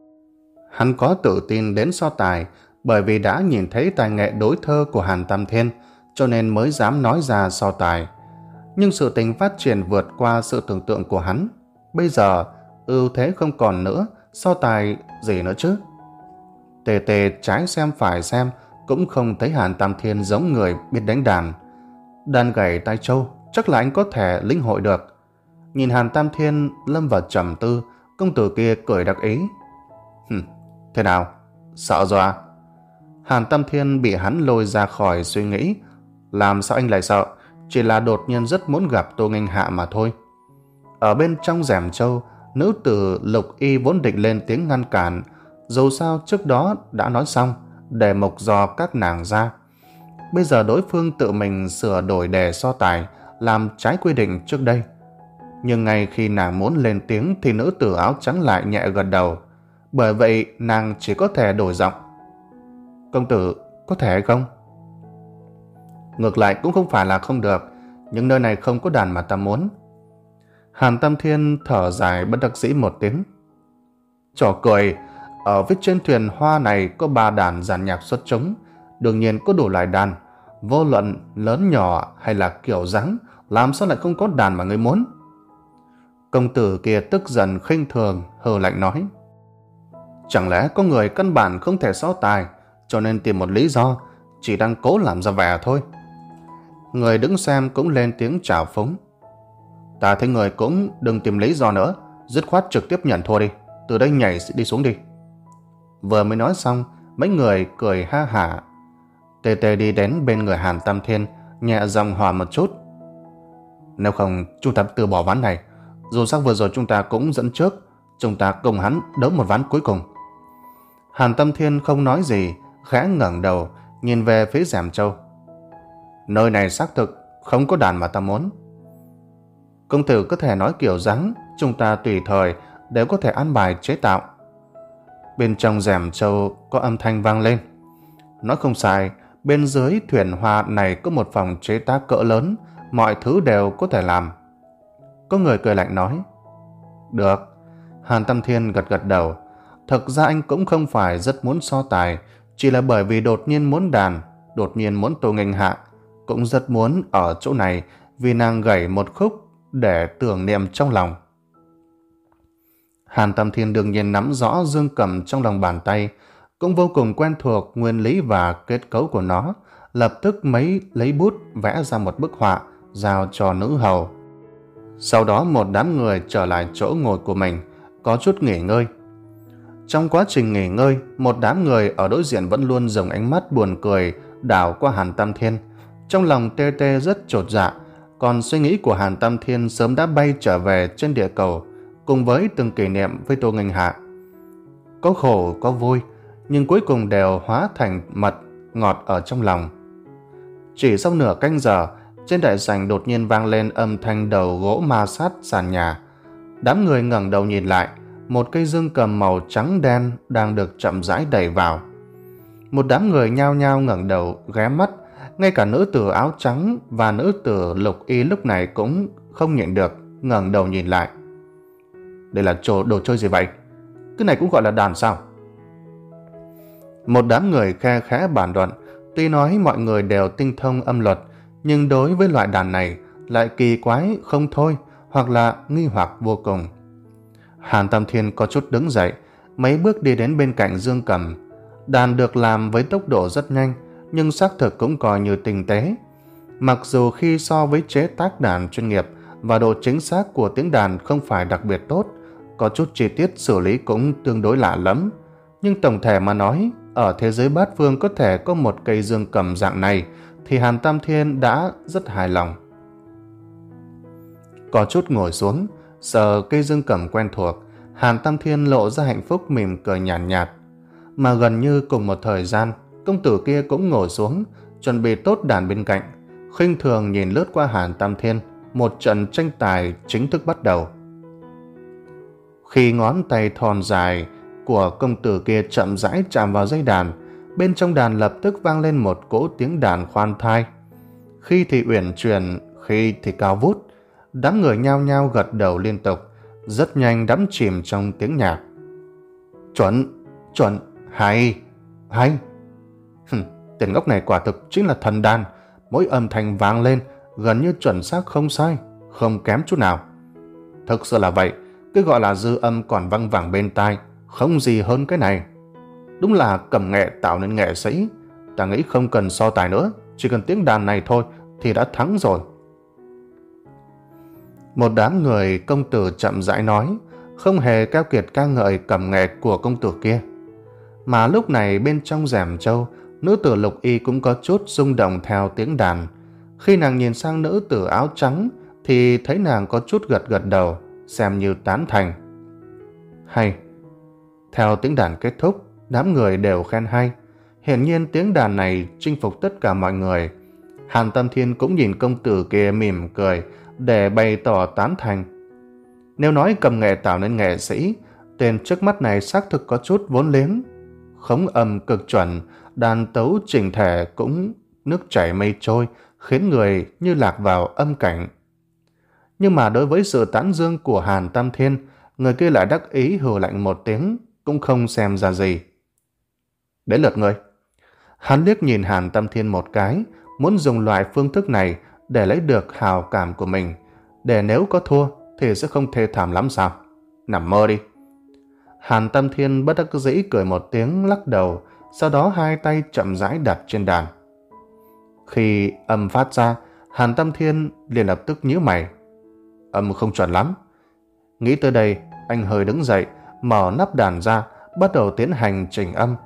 Hắn có tự tin đến so tài bởi vì đã nhìn thấy tài nghệ đối thơ của Hàn Tam Thiên, cho nên mới dám nói ra so tài. Nhưng sự tình phát triển vượt qua sự tưởng tượng của hắn. Bây giờ ưu thế không còn nữa, so tài gì nữa chứ? Tê Tê trái xem phải xem cũng không thấy Hàn Tam Thiên giống người biết đánh đàn. Đàn gảy tai trâu chắc là anh có thể lĩnh hội được. Nhìn Hàn Tam Thiên lâm vào trầm tư, công tử kia cười đắc ý. Hừm, thế nào? Sợ rồi à? Hàn Tam Thiên bị hắn lôi ra khỏi suy nghĩ. Làm sao anh lại sợ? Chỉ là đột nhiên rất muốn gặp Tô Nghênh Hạ mà thôi. Ở bên trong rèm trâu, nữ tử Lục Y vốn định lên tiếng ngăn cản, dù sao trước đó đã nói xong để mộc dò các nàng ra. Bây giờ đối phương tự mình sửa đổi đề so tài, làm trái quy định trước đây. Nhưng ngay khi nàng muốn lên tiếng thì nữ tử áo trắng lại nhẹ gật đầu. Bởi vậy nàng chỉ có thể đổi giọng. Công tử, có thể hay không? Ngược lại cũng không phải là không được, nhưng nơi này không có đàn mà ta muốn. Hàn Tam Thiên thở dài bất đắc dĩ một tiếng. Trò cười, ở phía trên thuyền hoa này có ba đàn giàn nhạc xuất trống, đương nhiên có đủ loại đàn, vô luận lớn nhỏ hay là kiểu dáng, làm sao lại không có đàn mà ngươi muốn? Công tử kia tức giận khinh thường, hừ lạnh nói. Chẳng lẽ có người căn bản không thể so tài, cho nên tìm một lý do, chỉ đang cố làm ra vẻ thôi. Người đứng xem cũng lên tiếng chào phúng. Ta thấy người cũng đừng tìm lý do nữa, dứt khoát trực tiếp nhận thua đi, từ đây nhảy đi xuống đi. Vừa mới nói xong, mấy người cười ha hả. Tê Tê đi đến bên người Hàn Tam Thiên, nhẹ giọng hỏi một chút. Nếu không chúng ta từ bỏ ván này, dù sao vừa rồi chúng ta cũng dẫn trước, chúng ta cùng hắn đấu một ván cuối cùng. Hàn Tam Thiên không nói gì, khẽ ngẩng đầu nhìn về phía rèm trâu. Nơi này xác thực không có đàn mà ta muốn. Công tử có thể nói kiểu dáng, chúng ta tùy thời đều có thể an bài chế tạo. Bên trong rèm trâu có âm thanh vang lên. Nói không sai, bên dưới thuyền hoa này có một phòng chế tác cỡ lớn, mọi thứ đều có thể làm. Có người cười lạnh nói. Được. Hàn Tam Thiên gật gật đầu. Thực ra anh cũng không phải rất muốn so tài, chỉ là bởi vì đột nhiên muốn đàn, đột nhiên muốn Tô Nghênh Hạ, cũng rất muốn ở chỗ này vì nàng gảy một khúc để tưởng niệm trong lòng. Hàn Tam Thiên đương nhiên nắm rõ dương cầm trong lòng bàn tay, cũng vô cùng quen thuộc nguyên lý và kết cấu của nó, lập tức mấy lấy bút vẽ ra một bức họa giao cho nữ hầu. Sau đó một đám người trở lại chỗ ngồi của mình, có chút nghỉ ngơi. Trong quá trình nghỉ ngơi, một đám người ở đối diện vẫn luôn dùng ánh mắt buồn cười đảo qua Hàn Tam Thiên, Trong lòng Tê Tê rất chột dạ, còn suy nghĩ của Hàn Tam Thiên sớm đã bay trở về trên địa cầu, cùng với từng kỷ niệm với Tô Nghênh Hạ. Có khổ có vui, nhưng cuối cùng đều hóa thành mật ngọt ở trong lòng. Chỉ sau nửa canh giờ, trên đại sảnh đột nhiên vang lên âm thanh đầu gỗ ma sát sàn nhà. Đám người ngẩng đầu nhìn lại, một cây dương cầm màu trắng đen đang được chậm rãi đẩy vào. Một đám người nhao nhao ngẩng đầu ghé mắt, ngay cả nữ tử áo trắng và nữ tử lục y lúc này cũng không nhịn được ngẩng đầu nhìn lại. Đây là chỗ đồ chơi gì vậy? Cái này cũng gọi là đàn sao? Một đám người khe khẽ bàn luận. Tuy nói mọi người đều tinh thông âm luật, nhưng đối với loại đàn này lại kỳ quái không thôi, hoặc là nghi hoặc vô cùng. Hàn Tam Thiên có chút đứng dậy, mấy bước đi đến bên cạnh dương cầm. Đàn được làm với tốc độ rất nhanh, nhưng xác thực cũng coi như tinh tế. Mặc dù khi so với chế tác đàn chuyên nghiệp và độ chính xác của tiếng đàn không phải đặc biệt tốt, có chút chi tiết xử lý cũng tương đối lạ lắm, nhưng tổng thể mà nói, ở thế giới bát phương có thể có một cây dương cầm dạng này thì Hàn Tam Thiên đã rất hài lòng. Có chút ngồi xuống, sờ cây dương cầm quen thuộc, Hàn Tam Thiên lộ ra hạnh phúc mỉm cười nhàn nhạt, nhạt. Mà gần như cùng một thời gian, công tử kia cũng ngồi xuống, chuẩn bị tốt đàn bên cạnh, khinh thường nhìn lướt qua Hàn Tam Thiên. Một trận tranh tài chính thức bắt đầu. Khi ngón tay thon dài của công tử kia chậm rãi chạm vào dây đàn, bên trong đàn lập tức vang lên một cỗ tiếng đàn khoan thai. Khi thì uyển chuyển, khi thì cao vút. Đám người nhao nhao gật đầu liên tục, rất nhanh đắm chìm trong tiếng nhạc. Chuẩn, chuẩn, hay, hay. Hừm, tên ngốc này quả thực chính là thần đàn, mỗi âm thanh vang lên gần như chuẩn xác không sai, không kém chút nào. Thực sự là vậy, cái gọi là dư âm còn văng vẳng bên tai, không gì hơn cái này. Đúng là cầm nghệ tạo nên nghệ sĩ, ta nghĩ không cần so tài nữa, chỉ cần tiếng đàn này thôi thì đã thắng rồi. Một đám người công tử chậm rãi nói, không hề keo kiệt ca ngợi cầm nghệ của công tử kia. Mà lúc này bên trong rèm châu, nữ tử lục y cũng có chút rung động theo tiếng đàn. Khi nàng nhìn sang nữ tử áo trắng thì thấy nàng có chút gật gật đầu, xem như tán thành. Hay. Theo tiếng đàn kết thúc, đám người đều khen hay. Hiển nhiên tiếng đàn này chinh phục tất cả mọi người. Hàn Tam Thiên cũng nhìn công tử kia mỉm cười để bày tỏ tán thành. Nếu nói cầm nghệ tạo nên nghệ sĩ, tên trước mắt này xác thực có chút vốn liếng. Khống âm cực chuẩn, đàn tấu chỉnh thể cũng nước chảy mây trôi, khiến người như lạc vào âm cảnh. Nhưng mà đối với sự tán dương của Hàn Tam Thiên, người kia lại đắc ý hừ lạnh một tiếng, cũng không xem ra gì. Đến lượt người. Hắn liếc nhìn Hàn Tam Thiên một cái, muốn dùng loại phương thức này để lấy được hào cảm của mình, để nếu có thua thì sẽ không thê thảm lắm sao? Nằm mơ đi. Hàn Tam Thiên bất đắc dĩ cười một tiếng lắc đầu, sau đó hai tay chậm rãi đặt trên đàn. Khi âm phát ra, Hàn Tam Thiên liền lập tức nhíu mày. Âm không chuẩn lắm. Nghĩ tới đây, anh hơi đứng dậy, mở nắp đàn ra, bắt đầu tiến hành chỉnh âm.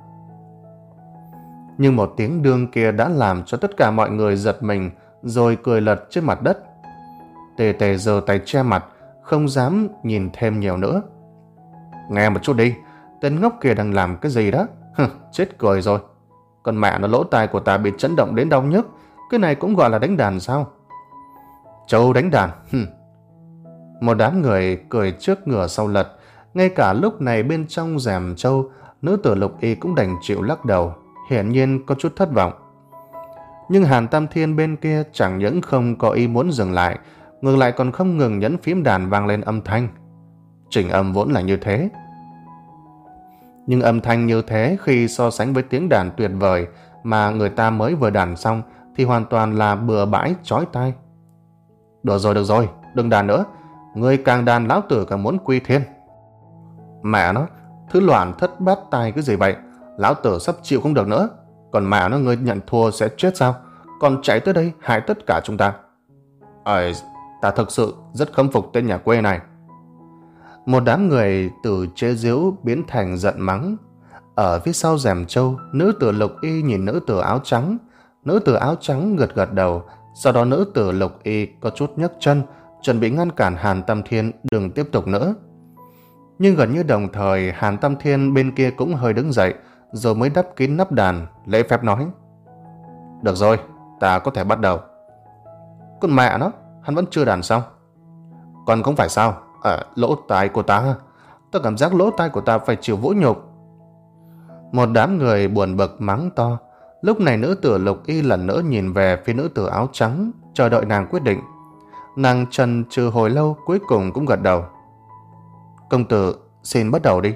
Nhưng một tiếng đương kia đã làm cho tất cả mọi người giật mình, rồi cười lật trên mặt đất. Tề Tề giơ tay che mặt, không dám nhìn thêm nhiều nữa. Nghe một chút đi, tên ngốc kia đang làm cái gì đó? Hừ, chết cười rồi. Còn mẹ nó, lỗ tai của ta bị chấn động đến đau nhức, cái này cũng gọi là đánh đàn sao? Châu đánh đàn? Hừ. Một đám người cười trước ngửa sau lật. Ngay cả lúc này bên trong rèm châu, nữ tử lục y cũng đành chịu lắc đầu, hiển nhiên có chút thất vọng. Nhưng Hàn Tam Thiên bên kia chẳng những không có ý muốn dừng lại, ngược lại còn không ngừng nhấn phím đàn vang lên âm thanh. Chỉnh âm vốn là như thế, nhưng âm thanh như thế khi so sánh với tiếng đàn tuyệt vời mà người ta mới vừa đàn xong thì hoàn toàn là bừa bãi chói tai. Được rồi, được rồi, đừng đàn nữa, người càng đàn lão tử càng muốn quy thiên. Mẹ nó, thứ loạn thất bát tai cái gì vậy? Lão tử sắp chịu không được nữa. Còn mẹ nó, người nhận thua sẽ chết sao? Còn chạy tới đây hại tất cả chúng ta. Ờ, ta thực sự rất khâm phục tên nhà quê này. Một đám người từ chế giễu biến thành giận mắng. Ở phía sau rèm châu, nữ tử lục y nhìn nữ tử áo trắng, Nữ tử áo trắng gật gật đầu, sau đó nữ tử lục y có chút nhấc chân, chuẩn bị ngăn cản Hàn Tam Thiên đừng tiếp tục nữa. Nhưng gần như đồng thời Hàn Tam Thiên bên kia cũng hơi đứng dậy, rồi mới đắp kín nắp đàn, lễ phép nói: Được rồi, ta có thể bắt đầu. Con mẹ nó, hắn vẫn chưa đàn xong. Còn không phải sao? Ở lỗ tai của ta, ta cảm giác lỗ tai của ta phải chịu vũ nhục. Một đám người buồn bực mắng to. Lúc này nữ tử lục y lần nữa nhìn về phía nữ tử áo trắng, chờ đợi nàng quyết định. Nàng chần chừ hồi lâu, cuối cùng cũng gật đầu. Công tử, xin bắt đầu đi.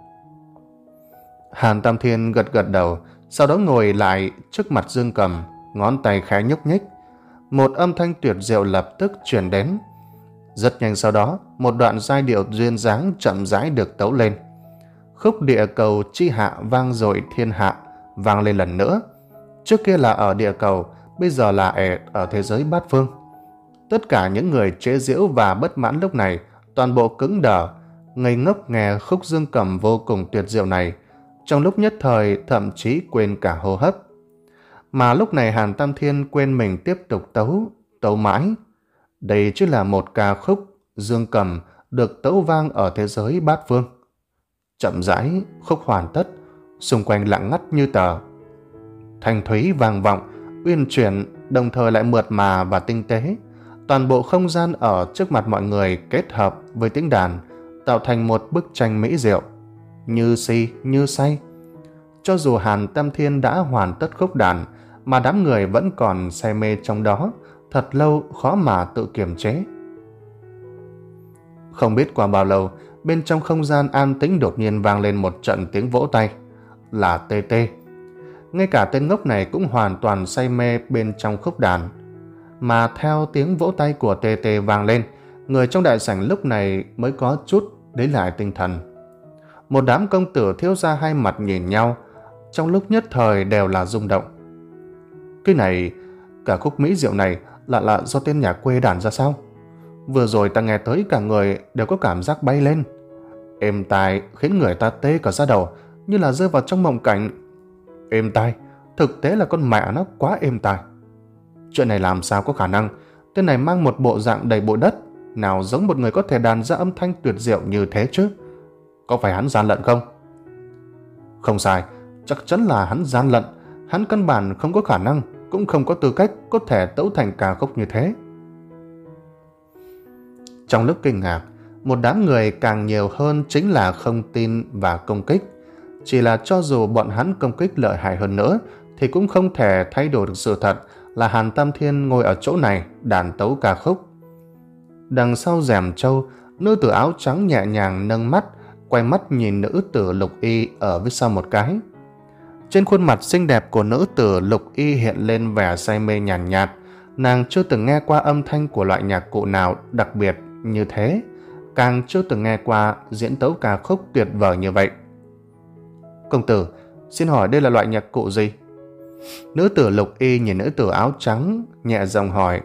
Hàn Tam Thiên gật gật đầu, sau đó ngồi lại trước mặt Dương Cầm, ngón tay khẽ nhúc nhích. Một âm thanh tuyệt diệu lập tức truyền đến. Rất nhanh sau đó, một đoạn giai điệu duyên dáng chậm rãi được tấu lên. Khúc Địa Cầu Chi Hạ vang dội thiên hạ vang lên lần nữa. Trước kia là ở địa cầu, bây giờ là ở, ở thế giới bát phương. Tất cả những người chế giễu và bất mãn lúc này toàn bộ cứng đờ, ngây ngốc nghe khúc Dương Cầm vô cùng tuyệt diệu này, trong lúc nhất thời thậm chí quên cả hô hấp. Mà lúc này Hàn Tam Thiên quên mình tiếp tục tấu, tấu mãi. Đây chỉ là một ca khúc Dương Cầm được tấu vang ở thế giới bát phương. Chậm rãi, khúc hoàn tất, xung quanh lặng ngắt như tờ. Thanh thúy vang vọng, uyển chuyển, đồng thời lại mượt mà và tinh tế. Toàn bộ không gian ở trước mặt mọi người kết hợp với tiếng đàn, tạo thành một bức tranh mỹ diệu, như si như say. Cho dù Hàn Tam Thiên đã hoàn tất khúc đàn, mà đám người vẫn còn say mê trong đó, thật lâu khó mà tự kiềm chế. Không biết qua bao lâu, bên trong không gian an tĩnh đột nhiên vang lên một trận tiếng vỗ tay. Là tê tê. Ngay cả tên ngốc này cũng hoàn toàn say mê bên trong khúc đàn. Mà theo tiếng vỗ tay của tê tê vang lên, người trong đại sảnh lúc này mới có chút lấy lại tinh thần. Một đám công tử thiếu gia hai mặt nhìn nhau, trong lúc nhất thời đều là rung động. Cái này, cả khúc mỹ diệu này là là do tên nhà quê đàn ra sao? Vừa rồi ta nghe tới cả người đều có cảm giác bay lên, êm tai khiến người ta tê cả da đầu, như là rơi vào trong mộng cảnh. Êm tai, thực tế là con mẹ nó quá êm tai. Chuyện này làm sao có khả năng? Tên này mang một bộ dạng đầy bụi đất, nào giống một người có thể đàn ra âm thanh tuyệt diệu như thế chứ? Có phải hắn gian lận không? Không sai, chắc chắn là hắn gian lận. Hắn căn bản không có khả năng, cũng không có tư cách có thể tấu thành ca khúc như thế. Trong lúc kinh ngạc, một đám người càng nhiều hơn chính là không tin và công kích. Chỉ là cho dù bọn hắn công kích lợi hại hơn nữa, thì cũng không thể thay đổi được sự thật là Hàn Tam Thiên ngồi ở chỗ này đàn tấu ca khúc. Đằng sau rèm trâu, nữ tử áo trắng nhẹ nhàng nâng mắt, quay mắt nhìn nữ tử lục y ở phía sau một cái. Trên khuôn mặt xinh đẹp của nữ tử lục y hiện lên vẻ say mê nhàn nhạt, nhạt. Nàng chưa từng nghe qua âm thanh của loại nhạc cụ nào đặc biệt như thế, càng chưa từng nghe qua diễn tấu ca khúc tuyệt vời như vậy. Công tử, xin hỏi đây là loại nhạc cụ gì? Nữ tử lục y nhìn nữ tử áo trắng, nhẹ giọng hỏi.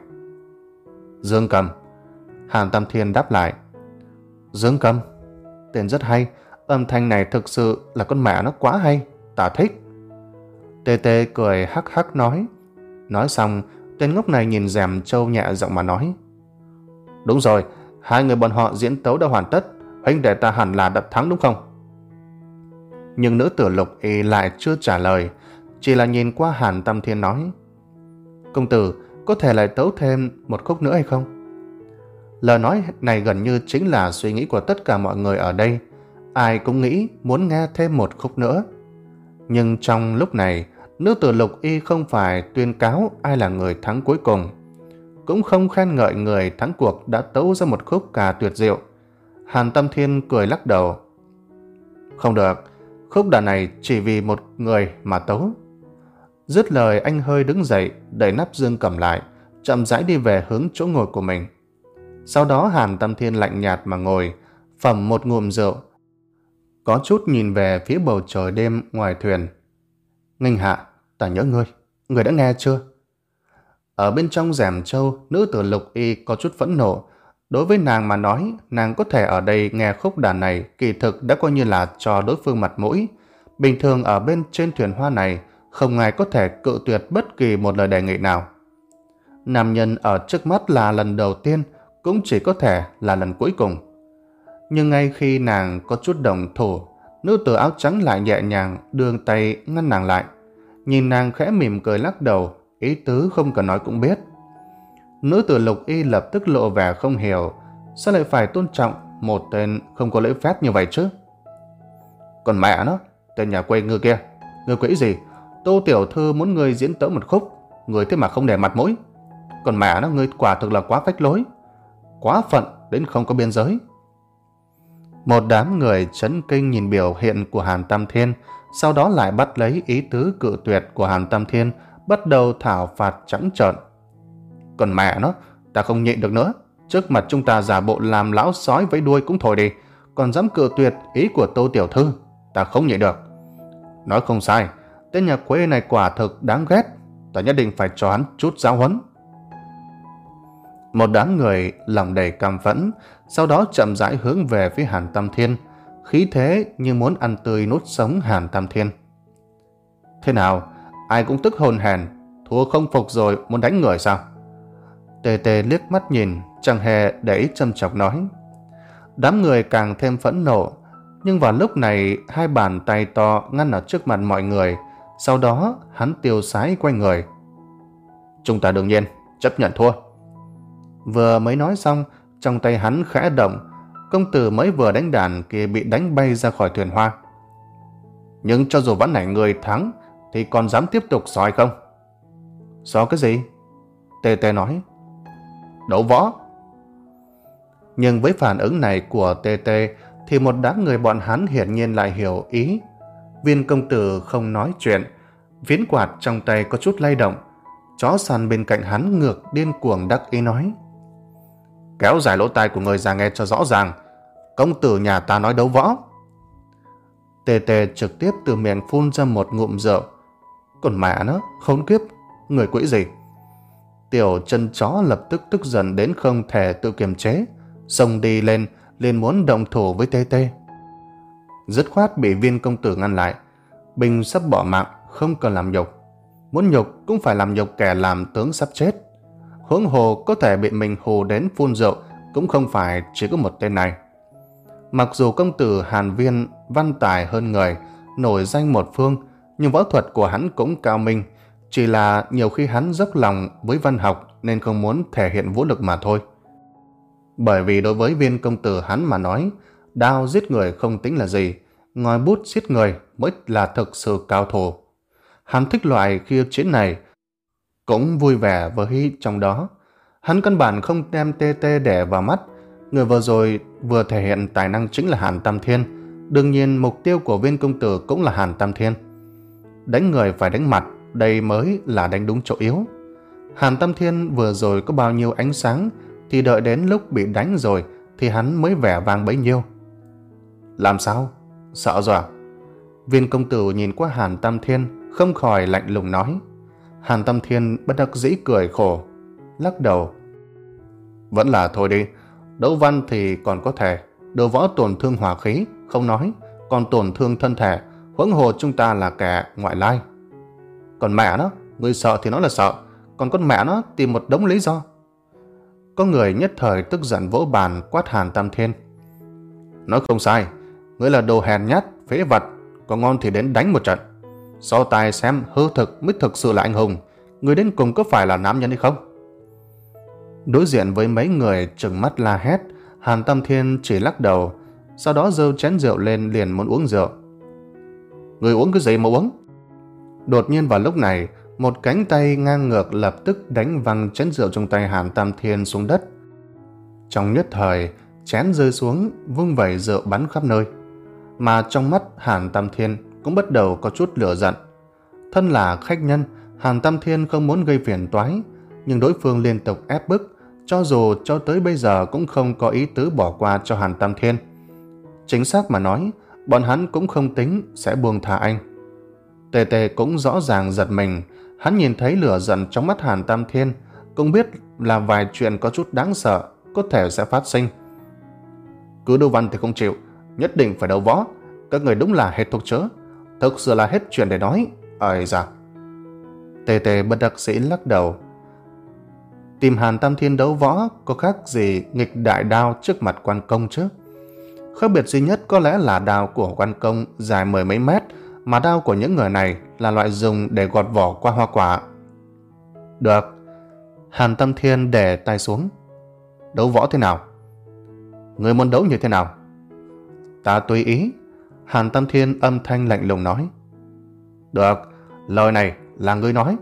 Dương cầm. Hàn Tam Thiên đáp lại. Dương cầm? Tên rất hay, âm thanh này thực sự là con mẹ nó quá hay, ta thích. Tê Tê cười hắc hắc nói. Nói xong, tên ngốc này nhìn rèm trâu nhẹ giọng mà nói. Đúng rồi, hai người bọn họ diễn tấu đã hoàn tất, huynh đệ ta hẳn là đã thắng đúng không? Nhưng nữ tử lục y lại chưa trả lời, chỉ là nhìn qua Hàn Tam Thiên nói. Công tử, có thể lại tấu thêm một khúc nữa hay không? Lời nói này gần như chính là suy nghĩ của tất cả mọi người ở đây. Ai cũng nghĩ muốn nghe thêm một khúc nữa. Nhưng trong lúc này, nữ tử lục y không phải tuyên cáo ai là người thắng cuối cùng, cũng không khen ngợi người thắng cuộc đã tấu ra một khúc ca tuyệt diệu. Hàn Tam Thiên cười lắc đầu. Không được, khúc đàn này chỉ vì một người mà tấu. Dứt lời, anh hơi đứng dậy, đẩy nắp dương cầm lại, chậm rãi đi về hướng chỗ ngồi của mình. Sau đó Hàn Tam Thiên lạnh nhạt mà ngồi, phẩm một ngụm rượu, có chút nhìn về phía bầu trời đêm ngoài thuyền. Nghênh hạ, ta nhớ ngươi, ngươi đã nghe chưa? Ở bên trong rèm trâu, nữ tử lục y có chút phẫn nộ. Đối với nàng mà nói, nàng có thể ở đây nghe khúc đàn này kỳ thực đã coi như là cho đối phương mặt mũi. Bình thường ở bên trên thuyền hoa này, không ai có thể cự tuyệt bất kỳ một lời đề nghị nào. Nam nhân ở trước mắt là lần đầu tiên, cũng chỉ có thể là lần cuối cùng. Nhưng ngay khi nàng có chút đồng thủ, nữ tử áo trắng lại nhẹ nhàng đưa tay ngăn nàng lại. Nhìn nàng khẽ mỉm cười lắc đầu, ý tứ không cần nói cũng biết. Nữ tử Lục Y lập tức lộ vẻ không hiểu, sao lại phải tôn trọng một tên không có lễ phép như vậy chứ? Còn mẹ nó, tên nhà quê ngươi kia, ngươi quỹ gì? Tô tiểu thư muốn ngươi diễn tấu một khúc, ngươi thế mà không để mặt mũi. Còn mẹ nó, ngươi quả thực là quá phách lối, quá phận đến không có biên giới. Một đám người chấn kinh nhìn biểu hiện của Hàn Tam Thiên, sau đó lại bắt lấy ý tứ cự tuyệt của Hàn Tam Thiên, bắt đầu thảo phạt trắng trợn. Còn mẹ nó, ta không nhịn được nữa, trước mặt chúng ta giả bộ làm lão sói với đuôi cũng thôi đi, còn dám cự tuyệt ý của Tô tiểu thư, ta không nhịn được. Nói không sai, tên nhà quê này quả thực đáng ghét, ta nhất định phải cho hắn chút giáo huấn. Một đám người lòng đầy căm phẫn, sau đó chậm rãi hướng về phía Hàn Tam Thiên, khí thế như muốn ăn tươi nuốt sống Hàn Tam Thiên. Thế nào, ai cũng tức hồn hèn, thua không phục rồi muốn đánh người sao? Tê Tê liếc mắt nhìn, chẳng hề để ý châm chọc nói. Đám người càng thêm phẫn nộ, nhưng vào lúc này hai bàn tay to ngăn ở trước mặt mọi người, sau đó hắn tiêu sái quay người. Chúng ta đương nhiên chấp nhận thua. Vừa mới nói xong, trong tay hắn khẽ động, công tử mới vừa đánh đàn kia bị đánh bay ra khỏi thuyền hoa. Nhưng cho dù ván này người thắng thì còn dám tiếp tục soi không? So cái gì? Tê Tê nói. Đấu võ. Nhưng với phản ứng này của Tê Tê thì một đám người bọn hắn hiển nhiên lại hiểu ý. Viên công tử không nói chuyện, viễn quạt trong tay có chút lay động. Chó săn bên cạnh hắn ngược điên cuồng đắc ý nói. Kéo dài lỗ tai của người ra nghe cho rõ ràng, công tử nhà ta nói đấu võ. Tê Tê trực tiếp từ miệng phun ra một ngụm rượu. Còn mẹ nó, khốn kiếp, người quỷ gì? Tiểu chân chó lập tức tức giận đến không thể tự kiềm chế, xông đi lên liền muốn động thủ với Tê Tê. Dứt khoát bị viên công tử ngăn lại. Bình sắp bỏ mạng, không cần làm nhục, muốn nhục cũng phải làm nhục kẻ làm tướng sắp chết. Huống hồ có thể bị mình hù đến phun rượu cũng không phải chỉ có một tên này. Mặc dù công tử Hàn Viên văn tài hơn người, nổi danh một phương, nhưng võ thuật của hắn cũng cao minh, chỉ là nhiều khi hắn dốc lòng với văn học nên không muốn thể hiện vũ lực mà thôi. Bởi vì đối với viên công tử hắn mà nói, đao giết người không tính là gì, ngòi bút giết người mới là thực sự cao thủ. Hắn thích loại khiêu chiến này, cũng vui vẻ với trong đó. Hắn căn bản không đem Tê Tê để vào mắt. Người vừa rồi vừa thể hiện tài năng chính là Hàn Tam Thiên, đương nhiên mục tiêu của viên công tử cũng là Hàn Tam Thiên. Đánh người phải đánh mặt, đây mới là đánh đúng chỗ yếu. Hàn Tam Thiên vừa rồi có bao nhiêu ánh sáng thì đợi đến lúc bị đánh rồi thì hắn mới vẻ vang bấy nhiêu. Làm sao? Sợ rồi à? Viên công tử nhìn qua Hàn Tam Thiên không khỏi lạnh lùng nói. Hàn Tam Thiên bất đắc dĩ cười khổ, lắc đầu. Vẫn là thôi đi, đấu văn thì còn có thể, đấu võ tổn thương hỏa khí, không nói, còn tổn thương thân thể, huống hồ chúng ta là kẻ ngoại lai. Còn mẹ nó, người sợ thì nó là sợ, còn con mẹ nó tìm một đống lý do. Có người nhất thời tức giận vỗ bàn quát Hàn Tam Thiên. Nói không sai, ngươi là đồ hèn nhát, phế vật, có ngon thì đến đánh một trận. So tài xem hư thực mới thực sự là anh hùng, người đến cùng có phải là nam nhân hay không? Đối diện với mấy người trừng mắt la hét, Hàn Tam Thiên chỉ lắc đầu, sau đó giơ chén rượu lên liền muốn uống rượu. Người uống cái gì mà uống? Đột nhiên vào lúc này, một cánh tay ngang ngược lập tức đánh văng chén rượu trong tay Hàn Tam Thiên xuống đất. Trong nhất thời, chén rơi xuống, vung vẩy rượu bắn khắp nơi. Mà trong mắt Hàn Tam Thiên cũng bắt đầu có chút lửa giận. Thân là khách nhân, Hàn Tam Thiên không muốn gây phiền toái, nhưng đối phương liên tục ép bức, cho dù cho tới bây giờ cũng không có ý tứ bỏ qua cho Hàn Tam Thiên. Chính xác mà nói, bọn hắn cũng không tính sẽ buông tha anh. Tê Tê cũng rõ ràng giật mình, hắn nhìn thấy lửa giận trong mắt Hàn Tam Thiên, cũng biết là vài chuyện có chút đáng sợ có thể sẽ phát sinh. Cứ đấu văn thì không chịu, nhất định phải đấu võ, các người đúng là hết thuốc chữa, thực sự là hết chuyện để nói. Ơi da, Tê Tê bất đắc dĩ lắc đầu. Tìm Hàn Tam Thiên đấu võ có khác gì nghịch đại đao trước mặt quan công chứ? Khác biệt duy nhất có lẽ là đao của quan công dài mười mấy mét, mà đao của những người này là loại dùng để gọt vỏ qua hoa quả. Được. Hàn Tam Thiên để tay xuống. Đấu võ thế nào? Người muốn đấu như thế nào? Ta tùy ý. Hàn Tam Thiên âm thanh lạnh lùng nói. Được, lời này là ngươi nói.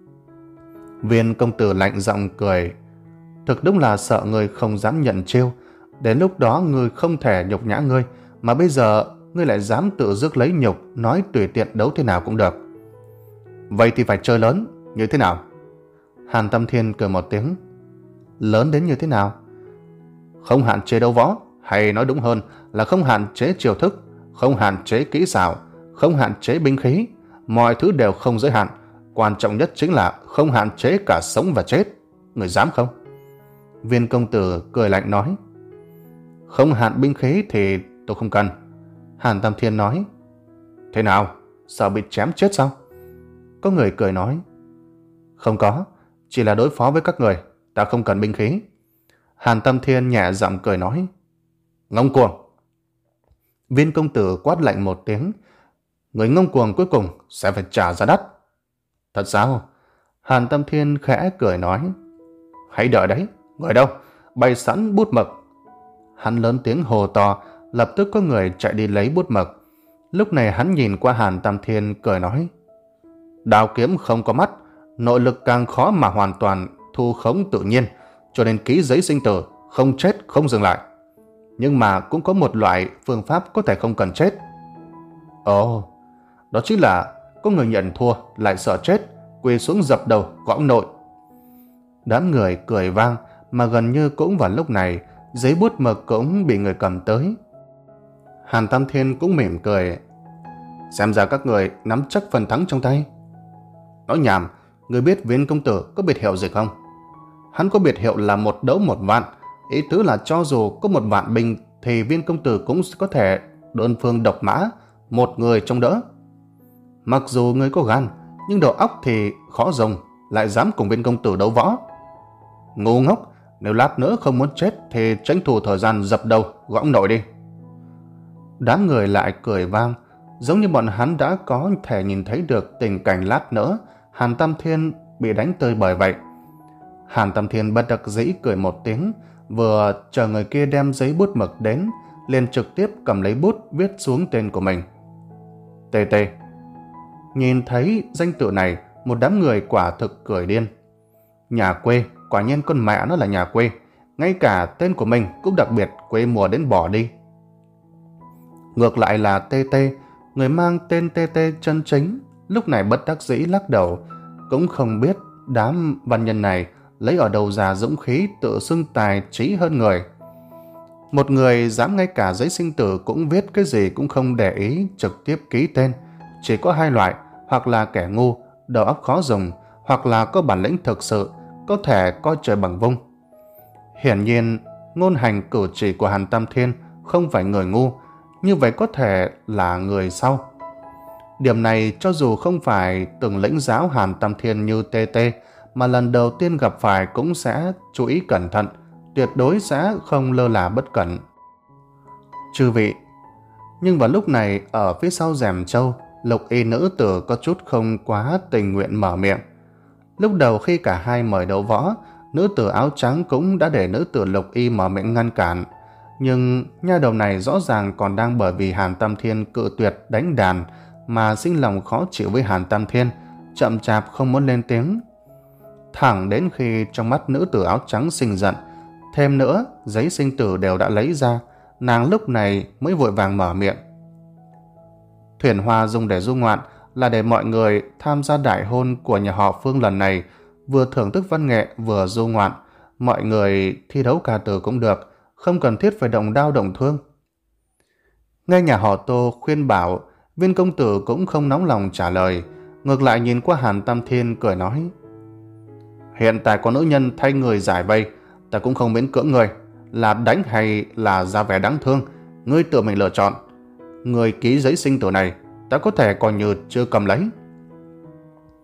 Viên công tử lạnh giọng cười. Thực đúng là sợ ngươi không dám nhận chiêu. Đến lúc đó ngươi không thể nhục nhã ngươi, mà bây giờ ngươi lại dám tự rước lấy nhục, nói tùy tiện đấu thế nào cũng được. Vậy thì phải chơi lớn, như thế nào? Hàn Tam Thiên cười một tiếng. Lớn đến như thế nào? Không hạn chế đấu võ, hay nói đúng hơn là không hạn chế chiêu thức, không hạn chế kỹ xảo, không hạn chế binh khí, mọi thứ đều không giới hạn. Quan trọng nhất chính là không hạn chế cả sống và chết. Người dám không? Viên công tử cười lạnh nói. Không hạn binh khí thì tôi không cần. Hàn Tam Thiên nói. Thế nào? Sợ bị chém chết sao? Có người cười nói. Không có, chỉ là đối phó với các người, ta không cần binh khí. Hàn Tam Thiên nhẹ giọng cười nói. Ngông cuồng. Viên công tử quát lạnh một tiếng. Người ngông cuồng cuối cùng sẽ phải trả giá đắt. Thật sao? Hàn Tam Thiên khẽ cười nói. Hãy đợi đấy. Người đâu? Bày sẵn bút mực. Hắn lớn tiếng hồ to, lập tức có người chạy đi lấy bút mực. Lúc này hắn nhìn qua Hàn Tam Thiên cười nói. Đao kiếm không có mắt, nội lực càng khó mà hoàn toàn thu khống tự nhiên, cho nên ký giấy sinh tử, không chết không dừng lại. Nhưng mà cũng có một loại phương pháp có thể không cần chết. Ồ, đó chính là có người nhận thua lại sợ chết, quỳ xuống dập đầu gõ nội. Đám người cười vang, mà gần như cũng vào lúc này giấy bút mực cũng bị người cầm tới. Hàn Tam Thiên cũng mỉm cười. Xem ra các người nắm chắc phần thắng trong tay. Nói nhảm, người biết Viên công tử có biệt hiệu gì không? Hắn có biệt hiệu là một đấu một vạn. Ý tứ là cho dù có một vạn binh thì Viên công tử cũng có thể đơn phương độc mã, một người chống đỡ. Mặc dù người có gan, nhưng đầu óc thì khó dùng, lại dám cùng Viên công tử đấu võ. Ngu ngốc, nếu lát nữa không muốn chết thì tranh thủ thời gian dập đầu gõ nội đi. Đám người lại cười vang, giống như bọn hắn đã có thể nhìn thấy được tình cảnh lát nữa Hàn Tam Thiên bị đánh tơi bời vậy. Hàn Tam Thiên bất đắc dĩ cười một tiếng, vừa chờ người kia đem giấy bút mực đến, liền trực tiếp cầm lấy bút viết xuống tên của mình. Tê Tê. Nhìn thấy danh tự này, một đám người quả thực cười điên. Nhà quê, quả nhiên con mẹ nó là nhà quê, ngay cả tên của mình cũng đặc biệt quê mùa đến bỏ đi. Ngược lại là Tê Tê, người mang tên Tê Tê chân chính, lúc này bất đắc dĩ lắc đầu, cũng không biết đám văn nhân này lấy ở đâu ra dũng khí tự xưng tài trí hơn người. Một người dám ngay cả giấy sinh tử cũng viết cái gì cũng không để ý, trực tiếp ký tên. Chỉ có hai loại, hoặc là kẻ ngu, đầu óc khó dùng, hoặc là có bản lĩnh thực sự, có thể coi trời bằng vung. Hiển nhiên, ngôn hành cử chỉ của Hàn Tam Thiên không phải người ngu, như vậy có thể là người sau. Điểm này cho dù không phải từng lĩnh giáo Hàn Tam Thiên như Tê Tê, mà lần đầu tiên gặp phải cũng sẽ chú ý cẩn thận, tuyệt đối sẽ không lơ là bất cẩn. Chư vị, nhưng vào lúc này ở phía sau rèm châu, Lục Y nữ tử có chút không quá tình nguyện mở miệng. Lúc đầu khi cả hai mời đấu võ, nữ tử áo trắng cũng đã để nữ tử Lục Y mở miệng ngăn cản. Nhưng nha đầu này rõ ràng còn đang bởi vì Hàn Tam Thiên cự tuyệt đánh đàn mà sinh lòng khó chịu với Hàn Tam Thiên, chậm chạp không muốn lên tiếng. Thẳng đến khi trong mắt nữ tử áo trắng sinh giận, thêm nữa giấy sinh tử đều đã lấy ra, nàng lúc này mới vội vàng mở miệng. Thuyền hoa dùng để du ngoạn là để mọi người tham gia đại hôn của nhà họ Phương lần này, vừa thưởng thức văn nghệ vừa du ngoạn, mọi người thi đấu ca từ cũng được, không cần thiết phải động đao động thương. Nghe nhà họ Tô khuyên bảo, Viên công tử cũng không nóng lòng trả lời, ngược lại nhìn qua Hàn Tam Thiên cười nói. Hiện tại có nữ nhân thay người giải vây, ta cũng không miễn cưỡng người, là đánh hay là ra vẻ đáng thương, ngươi tự mình lựa chọn. Người ký giấy sinh tử này, ta có thể coi như chưa cầm lấy.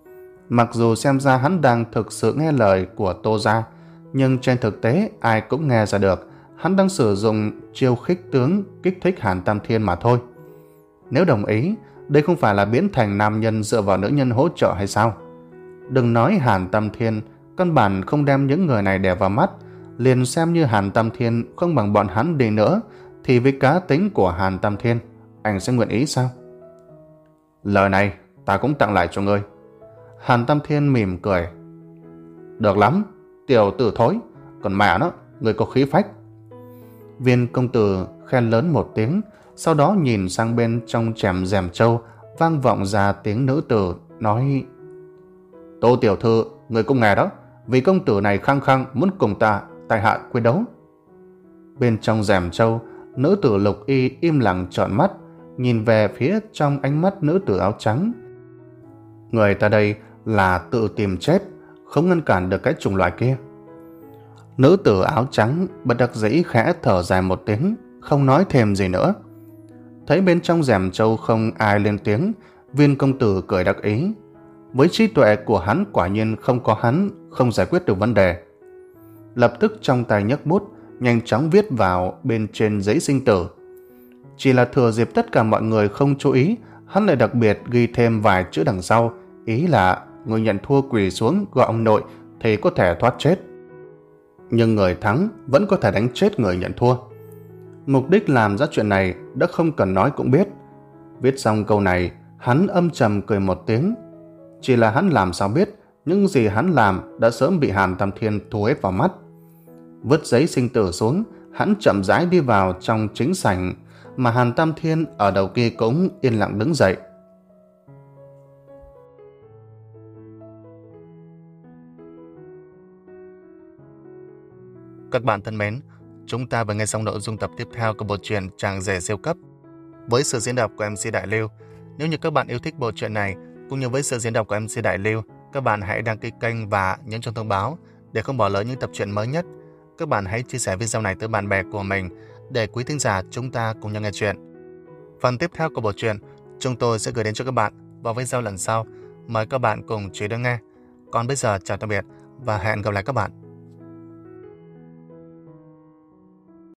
Mặc dù xem ra hắn đang thực sự nghe lời của Tô Gia, nhưng trên thực tế ai cũng nghe ra được hắn đang sử dụng chiêu khích tướng kích thích Hàn Tam Thiên mà thôi. Nếu đồng ý, đây không phải là biến thành nam nhân dựa vào nữ nhân hỗ trợ hay sao? Đừng nói Hàn Tam Thiên, căn bản không đem những người này để vào mắt, liền xem như Hàn Tam Thiên không bằng bọn hắn đi nữa, thì với cá tính của Hàn Tam Thiên, anh sẽ nguyện ý sao? Lời này ta cũng tặng lại cho ngươi. Hàn Tam Thiên mỉm cười. Được lắm, tiểu tử thối, còn mẹ nó, ngươi có khí phách. Viên công tử khen lớn một tiếng, sau đó nhìn sang bên trong chèm rèm trâu, vang vọng ra tiếng nữ tử nói: Tô tiểu thư, người cũng nghe đó, vì công tử này khăng khăng muốn cùng ta tại hạ quyết đấu. Bên trong rèm trâu, nữ tử Lục Y im lặng trợn mắt, nhìn về phía trong ánh mắt nữ tử áo trắng. Người ta đây là tự tìm chết, không ngăn cản được cái chủng loại kia. Nữ tử áo trắng bất đắc dĩ khẽ thở dài một tiếng, không nói thêm gì nữa. Thấy bên trong rèm trâu không ai lên tiếng, Viên công tử cười đắc ý. Với trí tuệ của hắn, quả nhiên không có hắn không giải quyết được vấn đề. Lập tức trong tay nhấc bút, nhanh chóng viết vào bên trên giấy sinh tử. Chỉ là thừa dịp tất cả mọi người không chú ý, hắn lại đặc biệt ghi thêm vài chữ đằng sau, ý là người nhận thua quỳ xuống gọi ông nội thì có thể thoát chết, nhưng người thắng vẫn có thể đánh chết người nhận thua. Mục đích làm ra chuyện này đã không cần nói cũng biết. Viết xong câu này, hắn âm trầm cười một tiếng. Chỉ là hắn làm sao biết những gì hắn làm đã sớm bị Hàn Tam Thiên thu hết vào mắt. Vứt giấy sinh tử xuống, hắn chậm rãi đi vào trong chính sảnh, mà Hàn Tam Thiên ở đầu kia cũng yên lặng đứng dậy. Các bạn thân mến, chúng ta vừa nghe xong nội dung tập tiếp theo của bộ truyện Chàng Rể Siêu Cấp với sự diễn đọc của em xê Đại Lưu. Nếu như các bạn yêu thích bộ truyện này cũng như với sự diễn đọc của em xê Đại Lưu, các bạn hãy đăng ký kênh và nhấn chuông thông báo để không bỏ lỡ những tập truyện mới nhất. Các bạn hãy chia sẻ video này tới bạn bè của mình để quý thính giả chúng ta cùng nhau nghe chuyện. Phần tiếp theo của bộ truyện chúng tôi sẽ gửi đến cho các bạn vào video lần sau. Mời các bạn cùng chú ý đón nghe. Còn bây giờ chào tạm biệt và hẹn gặp lại các bạn.